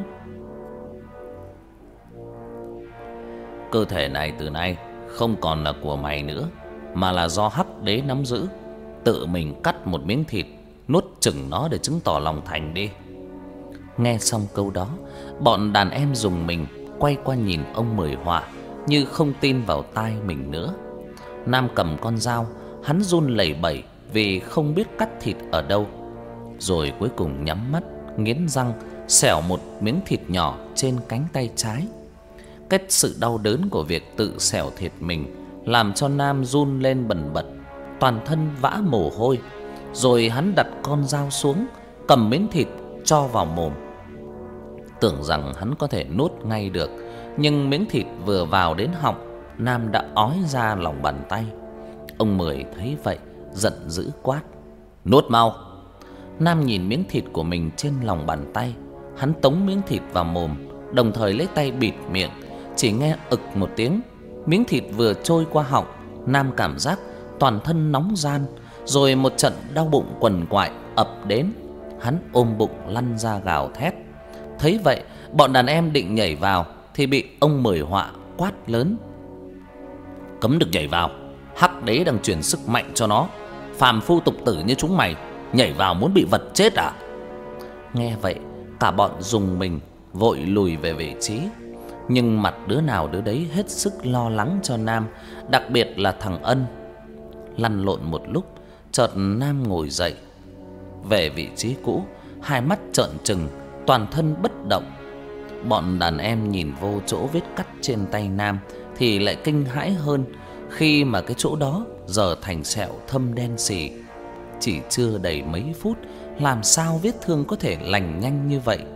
cơ thể này từ nay không còn là của mày nữa, mà là do Hắc Đế nắm giữ. Tự mình cắt một miếng thịt, nuốt chửng nó để chứng tỏ lòng thành đi. Nghe xong câu đó, bọn đàn em rùng mình, quay qua nhìn ông Mười Họa như không tin vào tai mình nữa. Nam cầm con dao, hắn run lẩy bẩy vì không biết cắt thịt ở đâu. Rồi cuối cùng nhắm mắt, nghiến răng, xẻo một miếng thịt nhỏ trên cánh tay trái. Cái sự đau đớn của việc tự xẻo thịt mình làm cho Nam run lên bần bật, toàn thân vã mồ hôi. Rồi hắn đặt con dao xuống, cầm miếng thịt cho vào mồm. Tưởng rằng hắn có thể nuốt ngay được, nhưng miếng thịt vừa vào đến họng, Nam đã ói ra lòng bàn tay. Ông Mười thấy vậy, giận dữ quát: nuốt mau! Nam nhìn miếng thịt của mình trên lòng bàn tay, hắn tống miếng thịt vào mồm, đồng thời lấy tay bịt miệng. Chỉ nghe ực một tiếng, miếng thịt vừa trôi qua họng, Nam cảm giác toàn thân nóng ran, rồi một trận đau bụng quằn quại ập đến. Hắn ôm bụng lăn ra gào thét. Thấy vậy, bọn đàn em định nhảy vào thì bị ông Mười Họa quát lớn: cấm được nhảy vào, Hắc Đế đang truyền sức mạnh cho nó. Phàm phu tục tử như chúng mày nhảy vào muốn bị vật chết à? Nghe vậy, cả bọn rùng mình, vội lùi về vị trí. Nhưng mặt đứa nào đứa đấy hết sức lo lắng cho Nam, đặc biệt là thằng Ân. Lăn lộn một lúc, chợt Nam ngồi dậy, về vị trí cũ, 2 mắt trợn trừng, toàn thân bất động. Bọn đàn em nhìn vô chỗ vết cắt trên tay Nam thì lại kinh hãi hơn, khi mà cái chỗ đó giờ thành sẹo thâm đen sì. Chỉ chưa đầy mấy phút, làm sao vết thương có thể lành nhanh như vậy?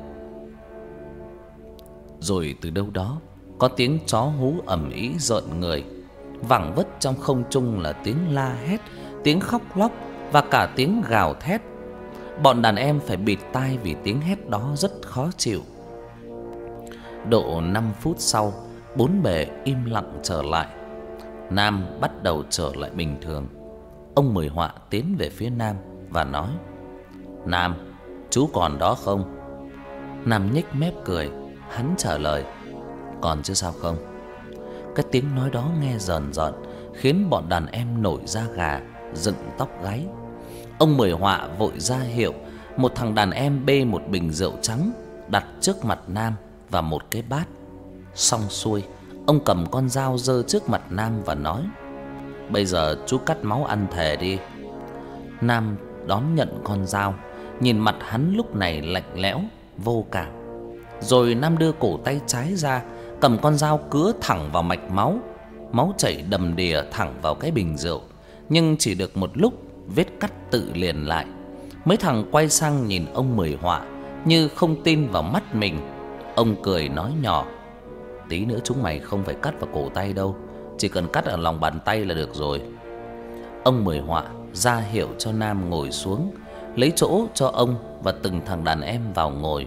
Rồi từ đâu đó có tiếng chó hú ầm ĩ rợn người. Vẳng vất trong không trung là tiếng la hét, tiếng khóc lóc và cả tiếng gào thét. Bọn đàn em phải bịt tai vì tiếng hét đó rất khó chịu. Độ 5 phút sau, bốn bề im lặng trở lại. Nam bắt đầu trở lại bình thường. Ông Mười Họa tiến về phía Nam và nói: Nam, chú còn đó không? Nam nhếch mép cười. Hắn trả lời: Còn chứ sao không. Cái tiếng nói đó nghe rờn rợn, khiến bọn đàn em nổi da gà, dựng tóc gáy. Ông Mười Họa vội ra hiệu. Một thằng đàn em bê một bình rượu trắng đặt trước mặt Nam và một cái bát. Xong xuôi, ông cầm con dao giơ trước mặt Nam và nói: Bây giờ chú cắt máu ăn thề đi. Nam đón nhận con dao. Nhìn mặt hắn lúc này lạnh lẽo, vô cảm. Rồi Nam đưa cổ tay trái ra, cầm con dao cứa thẳng vào mạch máu. Máu chảy đầm đìa thẳng vào cái bình rượu. Nhưng chỉ được một lúc, vết cắt tự liền lại. Mấy thằng quay sang nhìn ông Mười Họa như không tin vào mắt mình. Ông cười nói nhỏ: Tí nữa chúng mày không phải cắt vào cổ tay đâu, chỉ cần cắt ở lòng bàn tay là được rồi. Ông Mười Họa ra hiệu cho Nam ngồi xuống, lấy chỗ cho ông và từng thằng đàn em vào ngồi.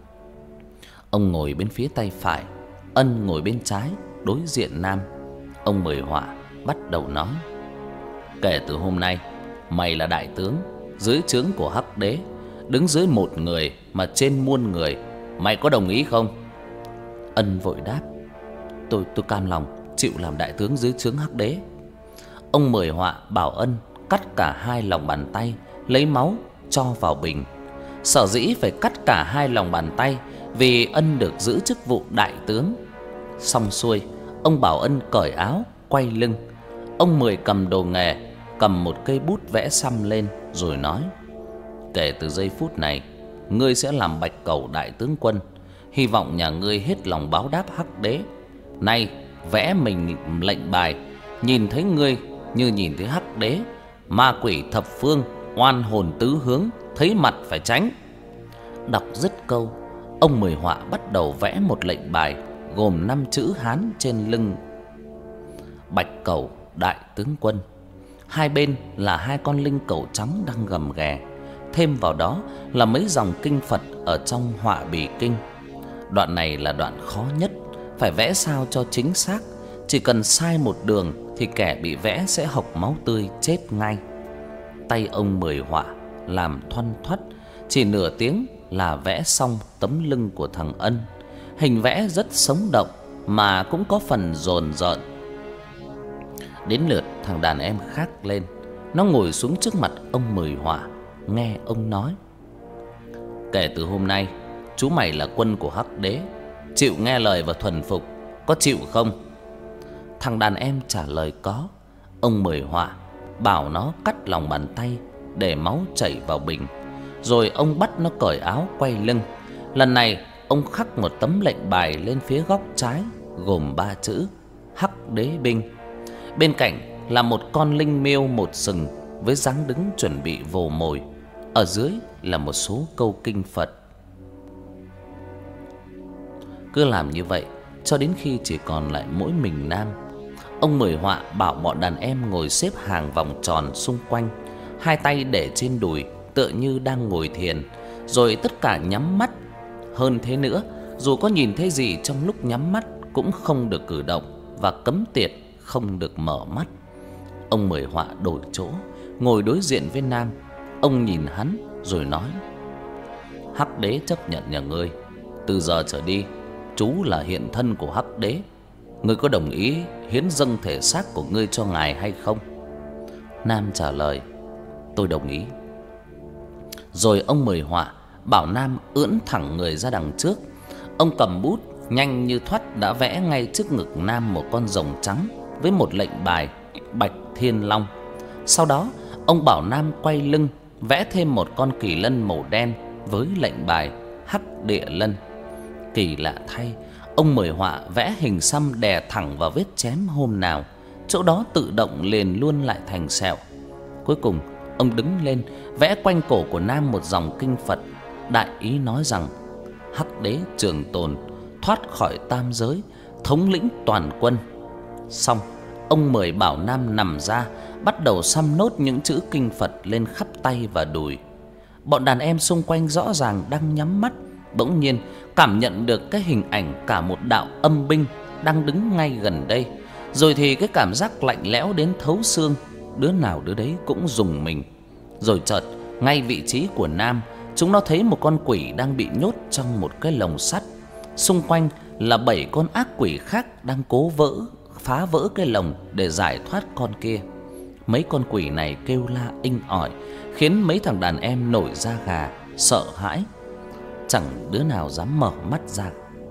Ông ngồi bên phía tay phải, Ân ngồi bên trái đối diện Nam. Ông Mười Họa bắt đầu nói: Kể từ hôm nay, mày là đại tướng, dưới trướng của Hắc Đế, đứng dưới một người mà trên muôn người. Mày có đồng ý không? Ân vội đáp: Tôi cam lòng chịu làm đại tướng dưới trướng Hắc Đế. Ông Mười Họa bảo Ân cắt cả hai lòng bàn tay, lấy máu cho vào bình. Sở dĩ phải cắt cả hai lòng bàn tay vì Ân được giữ chức vụ đại tướng. Xong xuôi, ông bảo Ân cởi áo, quay lưng. Ông Mười cầm đồ nghề, cầm một cây bút vẽ xăm lên rồi nói: Kể từ giây phút này, ngươi sẽ làm Bạch Cẩu đại tướng quân. Hy vọng nhà ngươi hết lòng báo đáp Hắc Đế. Nay vẽ mình lệnh bài, nhìn thấy ngươi như nhìn thấy Hắc Đế. Ma quỷ thập phương, oan hồn tứ hướng, thấy mặt phải tránh. Đọc dứt câu, ông Mười Họa bắt đầu vẽ một lệnh bài gồm 5 chữ Hán trên lưng: Bạch Cẩu đại tướng quân. Hai bên là hai con linh cẩu trắng đang gầm ghè. Thêm vào đó là mấy dòng kinh Phật ở trong họa bì kinh. Đoạn này là đoạn khó nhất, phải vẽ sao cho chính xác. Chỉ cần sai một đường thì kẻ bị vẽ sẽ hộc máu tươi chết ngay. Tay ông Mười Họa làm thoăn thoắt, chỉ nửa tiếng là vẽ xong tấm lưng của thằng Ân. Hình vẽ rất sống động mà cũng có phần rồn rợn. Đến lượt thằng đàn em khác lên. Nó ngồi xuống trước mặt ông Mười Họa, nghe ông nói: Kể từ hôm nay, chú mày là quân của Hắc Đế, chịu nghe lời và thuần phục, có chịu không? Thằng đàn em trả lời có. Ông Mười Họa bảo nó cắt lòng bàn tay để máu chảy vào bình. Rồi ông bắt nó cởi áo, quay lưng. Lần này ông khắc một tấm lệnh bài lên phía góc trái gồm 3 chữ: Hắc Đế binh. Bên cạnh là một con linh miêu một sừng với dáng đứng chuẩn bị vồ mồi. Ở dưới là một số câu kinh Phật. Cứ làm như vậy cho đến khi chỉ còn lại mỗi mình Nam. Ông Mười Họa bảo bọn đàn em ngồi xếp hàng vòng tròn xung quanh, hai tay để trên đùi tựa như đang ngồi thiền, rồi tất cả nhắm mắt. Hơn thế nữa, dù có nhìn thấy gì trong lúc nhắm mắt cũng không được cử động, và cấm tiệt không được mở mắt. Ông Mười Họa đổi chỗ, ngồi đối diện với Nam. Ông nhìn hắn rồi nói: Hắc Đế chấp nhận nhà ngươi. Từ giờ trở đi, chú là hiện thân của Hắc Đế. Ngươi có đồng ý hiến dâng thể xác của ngươi cho ngài hay không? Nam trả lời: Tôi đồng ý. Rồi ông Mười Họa bảo Nam ưỡn thẳng người ra đằng trước. Ông cầm bút nhanh như thoắt đã vẽ ngay trước ngực Nam một con rồng trắng với một lệnh bài Bạch Thiên Long. Sau đó ông bảo Nam quay lưng, vẽ thêm một con kỳ lân màu đen với lệnh bài Hắc Địa Lân. Kỳ lạ thay, ông Mười Họa vẽ hình xăm đè thẳng vào vết chém hôm nào, chỗ đó tự động liền luôn lại thành sẹo. Cuối cùng ông đứng lên, vẽ quanh cổ của Nam một dòng kinh Phật, đại ý nói rằng Hắc Đế trường tồn, thoát khỏi tam giới, thống lĩnh toàn quân. Xong, ông Mười bảo Nam nằm ra, bắt đầu xăm nốt những chữ kinh Phật lên khắp tay và đùi. Bọn đàn em xung quanh rõ ràng đang nhắm mắt, bỗng nhiên cảm nhận được cái hình ảnh cả một đạo âm binh đang đứng ngay gần đây. Rồi thì cái cảm giác lạnh lẽo đến thấu xương, đứa nào đứa đấy cũng rùng mình. Rồi chợt ngay vị trí của Nam, chúng nó thấy một con quỷ đang bị nhốt trong một cái lồng sắt. Xung quanh là 7 con ác quỷ khác đang cố phá vỡ cái lồng để giải thoát con kia. Mấy con quỷ này kêu la inh ỏi, khiến mấy thằng đàn em nổi da gà, sợ hãi, chẳng đứa nào dám mở mắt ra.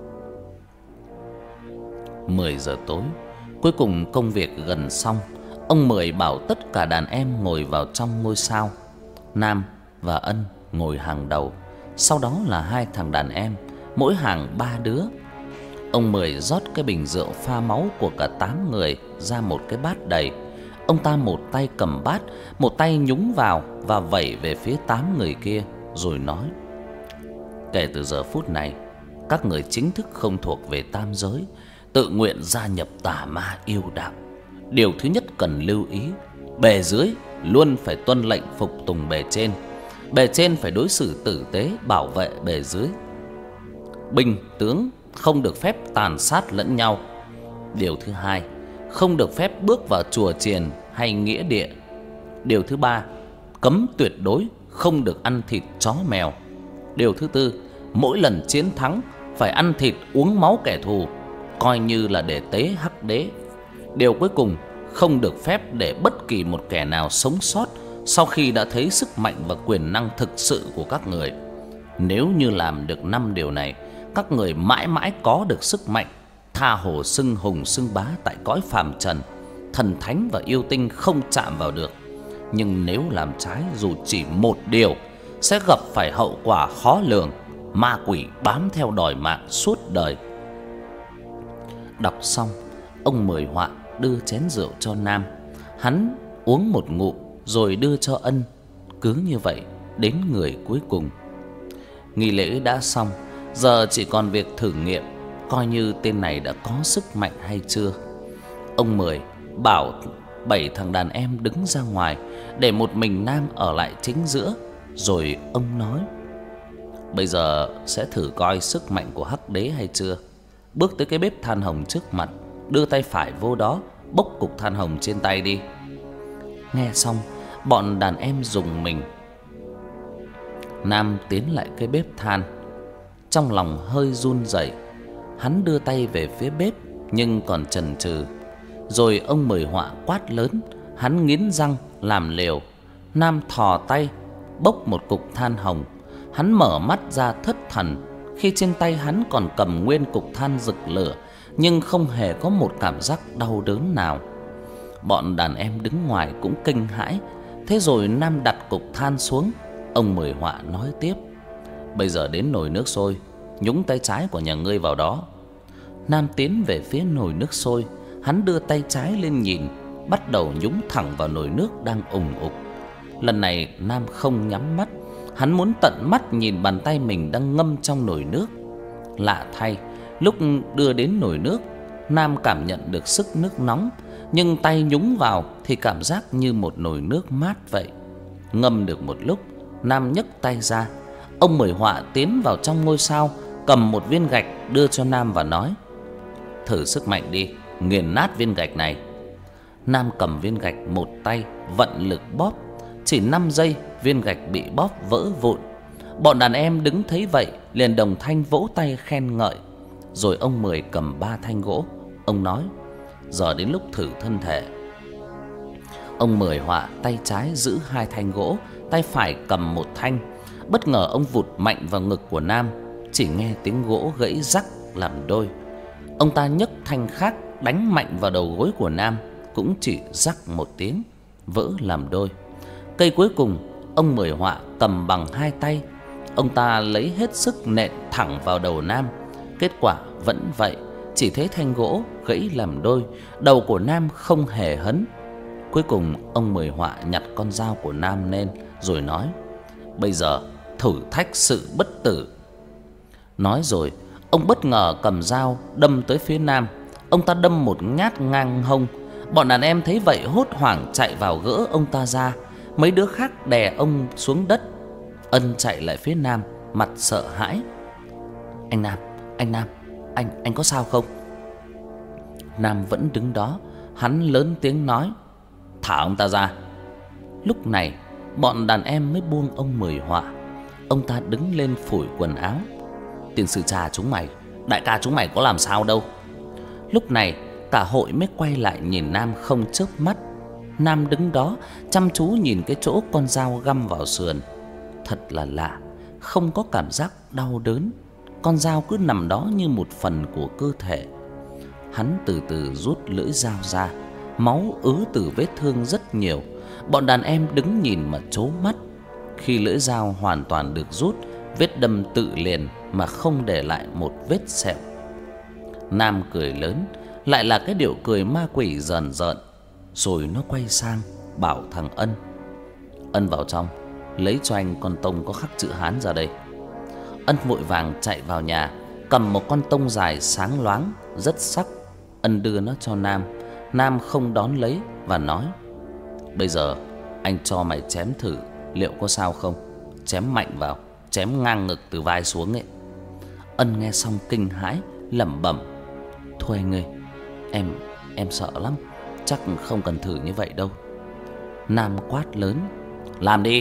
10 giờ tối, cuối cùng công việc gần xong. Ông Mười bảo tất cả đàn em ngồi vào trong ngôi sao. Nam và Ân ngồi hàng đầu, sau đó là 2 thằng đàn em, mỗi hàng 3 đứa. Ông Mười rót cái bình rượu pha máu của cả 8 người ra một cái bát đầy. Ông ta một tay cầm bát, một tay nhúng vào và vẩy về phía 8 người kia, rồi nói: kể từ giờ phút này, các người chính thức không thuộc về tam giới, tự nguyện gia nhập tà ma yêu đạo. Điều thứ nhất cần lưu ý, bề dưới luôn phải tuân lệnh phục tùng bề trên. Bề trên phải đối xử tử tế, bảo vệ bề dưới. Binh tướng không được phép tàn sát lẫn nhau. Điều thứ hai, không được phép bước vào chùa chiền hay nghĩa địa. Điều thứ ba, cấm tuyệt đối không được ăn thịt chó mèo. Điều thứ tư, mỗi lần chiến thắng phải ăn thịt uống máu kẻ thù, coi như là để tế hắc đế. Điều cuối cùng, không được phép để bất kỳ một kẻ nào sống sót sau khi đã thấy sức mạnh và quyền năng thực sự của các người. Nếu như làm được 5 điều này, các người mãi mãi có được sức mạnh, tha hồ xưng hùng xưng bá tại cõi phàm trần. Thần thánh và yêu tinh không chạm vào được. Nhưng nếu làm trái dù chỉ một điều, sẽ gặp phải hậu quả khó lường, ma quỷ bám theo đòi mạng suốt đời. Đọc xong, ông Mười Họa đưa chén rượu cho Nam. Hắn uống một ngụm rồi đưa cho Ân. Cứ như vậy đến người cuối cùng. Nghi lễ đã xong, giờ chỉ còn việc thử nghiệm, coi như tên này đã có sức mạnh hay chưa. Ông Mười bảo 7 thằng đàn em đứng ra ngoài, để một mình Nam ở lại chính giữa. Rồi ông nói: bây giờ sẽ thử coi sức mạnh của hắc đế hay chưa. Bước tới cái bếp than hồng trước mặt, đưa tay phải vô đó, bốc cục than hồng trên tay đi. Nghe xong, bọn đàn em rùng mình. Nam tiến lại cái bếp than, trong lòng hơi run rẩy. Hắn đưa tay về phía bếp nhưng còn chần chừ. Rồi ông Mười Họa quát lớn, hắn nghiến răng làm liều. Nam thò tay bốc một cục than hồng. Hắn mở mắt ra thất thần, khi trên tay hắn còn cầm nguyên cục than rực lửa, nhưng không hề có một cảm giác đau đớn nào. Bọn đàn em đứng ngoài cũng kinh hãi. Thế rồi Nam đặt cục than xuống. Ông Mười Họa nói tiếp: bây giờ đến nồi nước sôi, nhúng tay trái của nhà ngươi vào đó. Nam tiến về phía nồi nước sôi. Hắn đưa tay trái lên nhìn, bắt đầu nhúng thẳng vào nồi nước đang ùng ục. Lần này Nam không nhắm mắt. Hắn muốn tận mắt nhìn bàn tay mình đang ngâm trong nồi nước. Lạ thay, lúc đưa đến nồi nước, Nam cảm nhận được sức nước nóng, nhưng tay nhúng vào thì cảm giác như một nồi nước mát vậy. Ngâm được một lúc, Nam nhấc tay ra. Ông Mười Họa tiến vào trong ngôi sao, cầm một viên gạch đưa cho Nam và nói: thử sức mạnh đi, nghiền nát viên gạch này. Nam cầm viên gạch một tay, vận lực bóp. Chỉ 5 giây, viên gạch bị bóp vỡ vụn. Bọn đàn em đứng thấy vậy liền đồng thanh vỗ tay khen ngợi. Rồi ông Mười cầm 3 thanh gỗ. Ông nói: giờ đến lúc thử thân thể. Ông Mười Họa tay trái giữ 2 thanh gỗ, tay phải cầm 1 thanh. Bất ngờ ông vụt mạnh vào ngực của Nam. Chỉ nghe tiếng gỗ gãy rắc làm đôi. Ông ta nhấc thanh khác đánh mạnh vào đầu gối của Nam, cũng chỉ rắc một tiếng, vỡ làm đôi. Cây cuối cùng ông Mười Họa cầm bằng 2 tay. Ông ta lấy hết sức nện thẳng vào đầu Nam. Kết quả vẫn vậy, chỉ thấy thanh gỗ gãy làm đôi, đầu của Nam không hề hấn. Cuối cùng ông Mười Họa nhặt con dao của Nam lên rồi nói: bây giờ thử thách sự bất tử. Nói rồi ông bất ngờ cầm dao đâm tới phía Nam. Ông ta đâm một nhát ngang hông. Bọn đàn em thấy vậy hốt hoảng chạy vào gỡ ông ta ra. Mấy đứa khác đè ông xuống đất. Ân chạy lại phía Nam, mặt sợ hãi. Anh Nam, anh có sao không? Nam vẫn đứng đó. Hắn lớn tiếng nói: Thả ông ta ra. Lúc này bọn đàn em mới buông ông Mười Họa. Ông ta đứng lên phủi quần áo: Tiền sư cha chúng mày, đại ca chúng mày có làm sao đâu. Lúc này cả hội mới quay lại nhìn Nam không chớp mắt. Nam đứng đó chăm chú nhìn cái chỗ con dao găm vào sườn. Thật là lạ, không có cảm giác đau đớn. Con dao cứ nằm đó như một phần của cơ thể. Hắn từ từ rút lưỡi dao ra. Máu ứ từ vết thương rất nhiều. Bọn đàn em đứng nhìn mà trố mắt. Khi lưỡi dao hoàn toàn được rút, vết đâm tự liền mà không để lại một vết sẹo. Nam cười lớn, lại là cái điệu cười ma quỷ rờn rợn. Rồi nó quay sang bảo thằng Ân: Ân vào trong, lấy cho anh con tông có khắc chữ Hán ra đây. Ân vội vàng chạy vào nhà, cầm một con tông dài sáng loáng, rất sắc. Ân đưa nó cho Nam. Nam không đón lấy và nói: Bây giờ anh cho mày chém thử, liệu có sao không? Chém mạnh vào, chém ngang ngực từ vai xuống ấy. Ân nghe xong kinh hãi, lẩm bẩm: Thôi anh ơi, em sợ lắm, chắc không cần thử như vậy đâu. Nam quát lớn: Làm đi.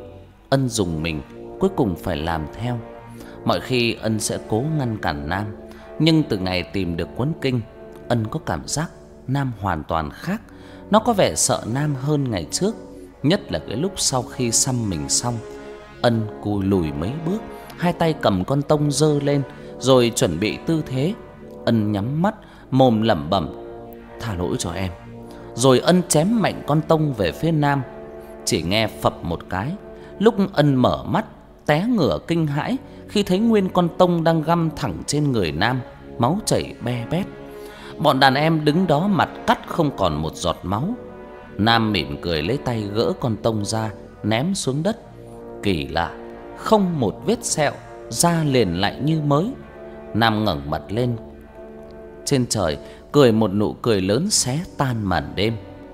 Ân dùng mình, cuối cùng phải làm theo. Mọi khi Ân sẽ cố ngăn cản Nam, nhưng từ ngày tìm được cuốn kinh, Ân có cảm giác Nam hoàn toàn khác. Nó có vẻ sợ Nam hơn ngày trước, nhất là cái lúc sau khi xăm mình xong. Ân cùi lùi mấy bước, hai tay cầm con tông giơ lên, rồi chuẩn bị tư thế. Ân nhắm mắt, mồm lẩm bẩm: Tha lỗi cho em. Rồi Ân chém mạnh con tông về phía Nam. Chỉ nghe phập một cái. Lúc Ân mở mắt, té ngửa kinh hãi khi thấy nguyên con tông đang găm thẳng trên người Nam, máu chảy be bét. Bọn đàn em đứng đó mặt cắt không còn một giọt máu. Nam mỉm cười lấy tay gỡ con tông ra, ném xuống đất. Kỳ lạ, không một vết sẹo, da liền lại như mới. Nam ngẩng mặt lên trên trời, cười một nụ cười lớn xé tan màn đêm.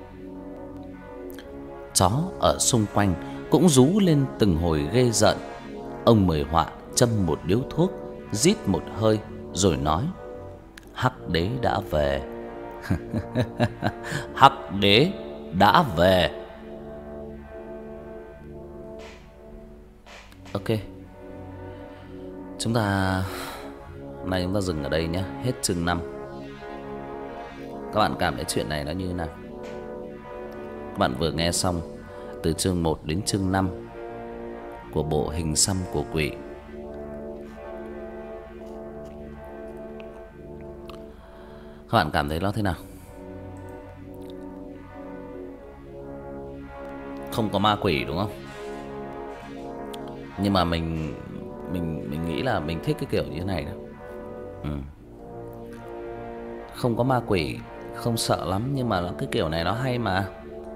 Chó ở xung quanh cũng rú lên từng hồi ghê rợn. Ông Mười Họa châm một điếu thuốc, rít một hơi rồi nói: Hắc đế đã về. Hắc đế đã về. Ok, chúng ta hôm nay chúng ta dừng ở đây nhé. Hết chương 5. Các bạn cảm thấy chuyện này nó như thế nào? Các bạn vừa nghe xong từ chương 1 đến chương 5 của bộ Hình xăm của quỷ. Các bạn cảm thấy nó thế nào? Không có ma quỷ đúng không? Nhưng mà mình nghĩ là mình thích cái kiểu như thế này đó. Không có ma quỷ, không sợ lắm, nhưng mà cái kiểu này nó hay mà.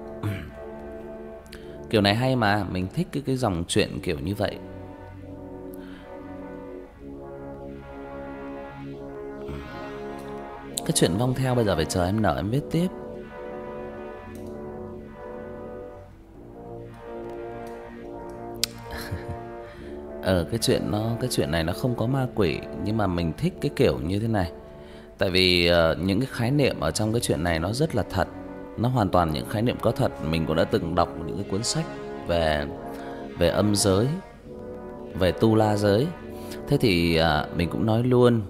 Kiểu này hay mà, mình thích cái dòng chuyện kiểu như vậy. Cái chuyện Vong Theo bây giờ phải chờ em nở em viết tiếp. Cái chuyện này nó không có ma quỷ, nhưng mà mình thích cái kiểu như thế này. Tại vì những cái khái niệm ở trong cái chuyện này nó rất là thật. Nó hoàn toàn những khái niệm có thật. Mình cũng đã từng đọc những cái cuốn sách về âm giới, về tu la giới. Thế thì mình cũng nói luôn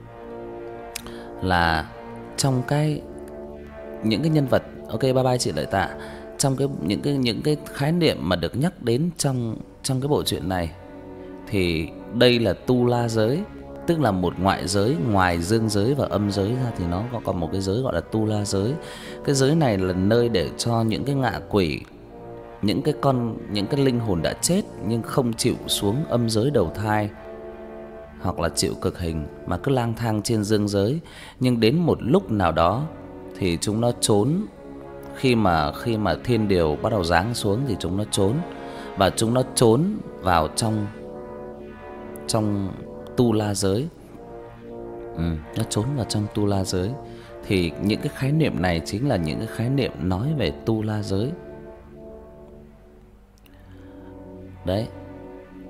là trong những cái nhân vật, ok bye bye chị Lợi Tạ, trong những cái khái niệm mà được nhắc đến trong cái bộ truyện này, thì đây là tu la giới, tức là một ngoại giới ngoài dương giới và âm giới ra thì nó có còn một cái giới gọi là tu la giới. Cái giới này là nơi để cho những cái ngạ quỷ, những cái linh hồn đã chết nhưng không chịu xuống âm giới đầu thai hoặc là chịu cực hình mà cứ lang thang trên dương giới, nhưng đến một lúc nào đó thì chúng nó trốn. Khi mà thiên điều bắt đầu giáng xuống thì chúng nó trốn, và chúng nó trốn vào trong tu la giới. Nó trốn vào trong tu la giới. Thì những cái khái niệm này chính là những cái khái niệm nói về tu la giới. Đấy.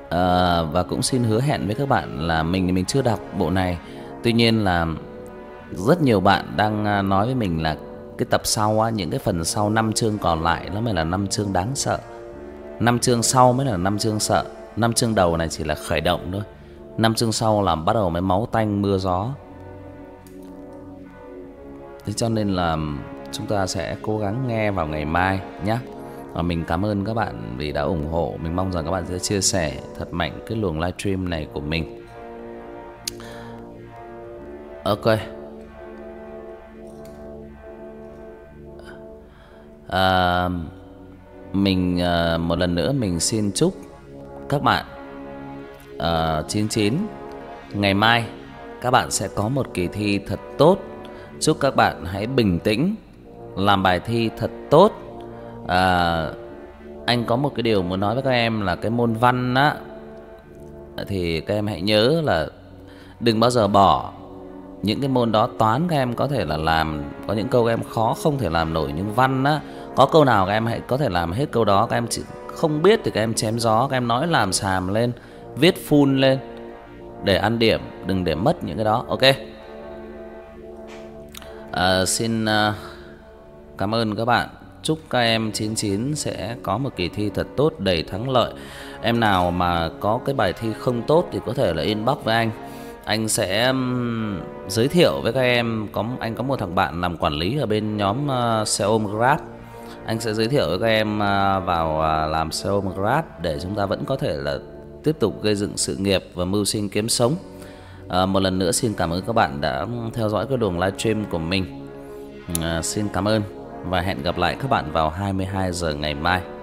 Và cũng xin hứa hẹn với các bạn là mình chưa đọc bộ này. Tuy nhiên là rất nhiều bạn đang nói với mình là cái tập sau á, những cái phần sau 5 chương còn lại nó mới là 5 chương đáng sợ. 5 chương sau mới là 5 chương sợ. 5 chương đầu này chỉ là khởi động thôi. 5 chương sau là bắt đầu mới máu tanh mưa gió. Thế cho nên là chúng ta sẽ cố gắng nghe vào ngày mai nhé. Và mình cảm ơn các bạn vì đã ủng hộ. Mình mong rằng các bạn sẽ chia sẻ thật mạnh cái luồng livestream này của mình. Ok. Mình một lần nữa mình xin chúc các bạn 99 ngày mai các bạn sẽ có một kỳ thi thật tốt. Chúc các bạn hãy bình tĩnh, làm bài thi thật tốt. Anh có một cái điều muốn nói với các em là cái môn văn á, thì các em hãy nhớ là đừng bao giờ bỏ những cái môn đó. Toán các em có thể là làm, có những câu các em khó không thể làm nổi, nhưng văn á, có câu nào các em hãy có thể làm hết câu đó. Các em chỉ không biết thì các em chém gió, các em nói làm xàm lên, viết full lên để ăn điểm, đừng để mất những cái đó. Ok. Xin cảm ơn các bạn. Chúc các em 99 sẽ có một kỳ thi thật tốt, đầy thắng lợi. Em nào mà có cái bài thi không tốt thì có thể là inbox với anh. Anh sẽ giới thiệu với các em. Anh có một thằng bạn làm quản lý ở bên nhóm xe ôm Grab. Anh sẽ giới thiệu với các em vào làm xe ôm Grab để chúng ta vẫn có thể là tiếp tục gây dựng sự nghiệp và mưu sinh kiếm sống. Một lần nữa xin cảm ơn các bạn đã theo dõi cái luồng livestream của mình. Xin cảm ơn và hẹn gặp lại các bạn vào 22 giờ ngày mai.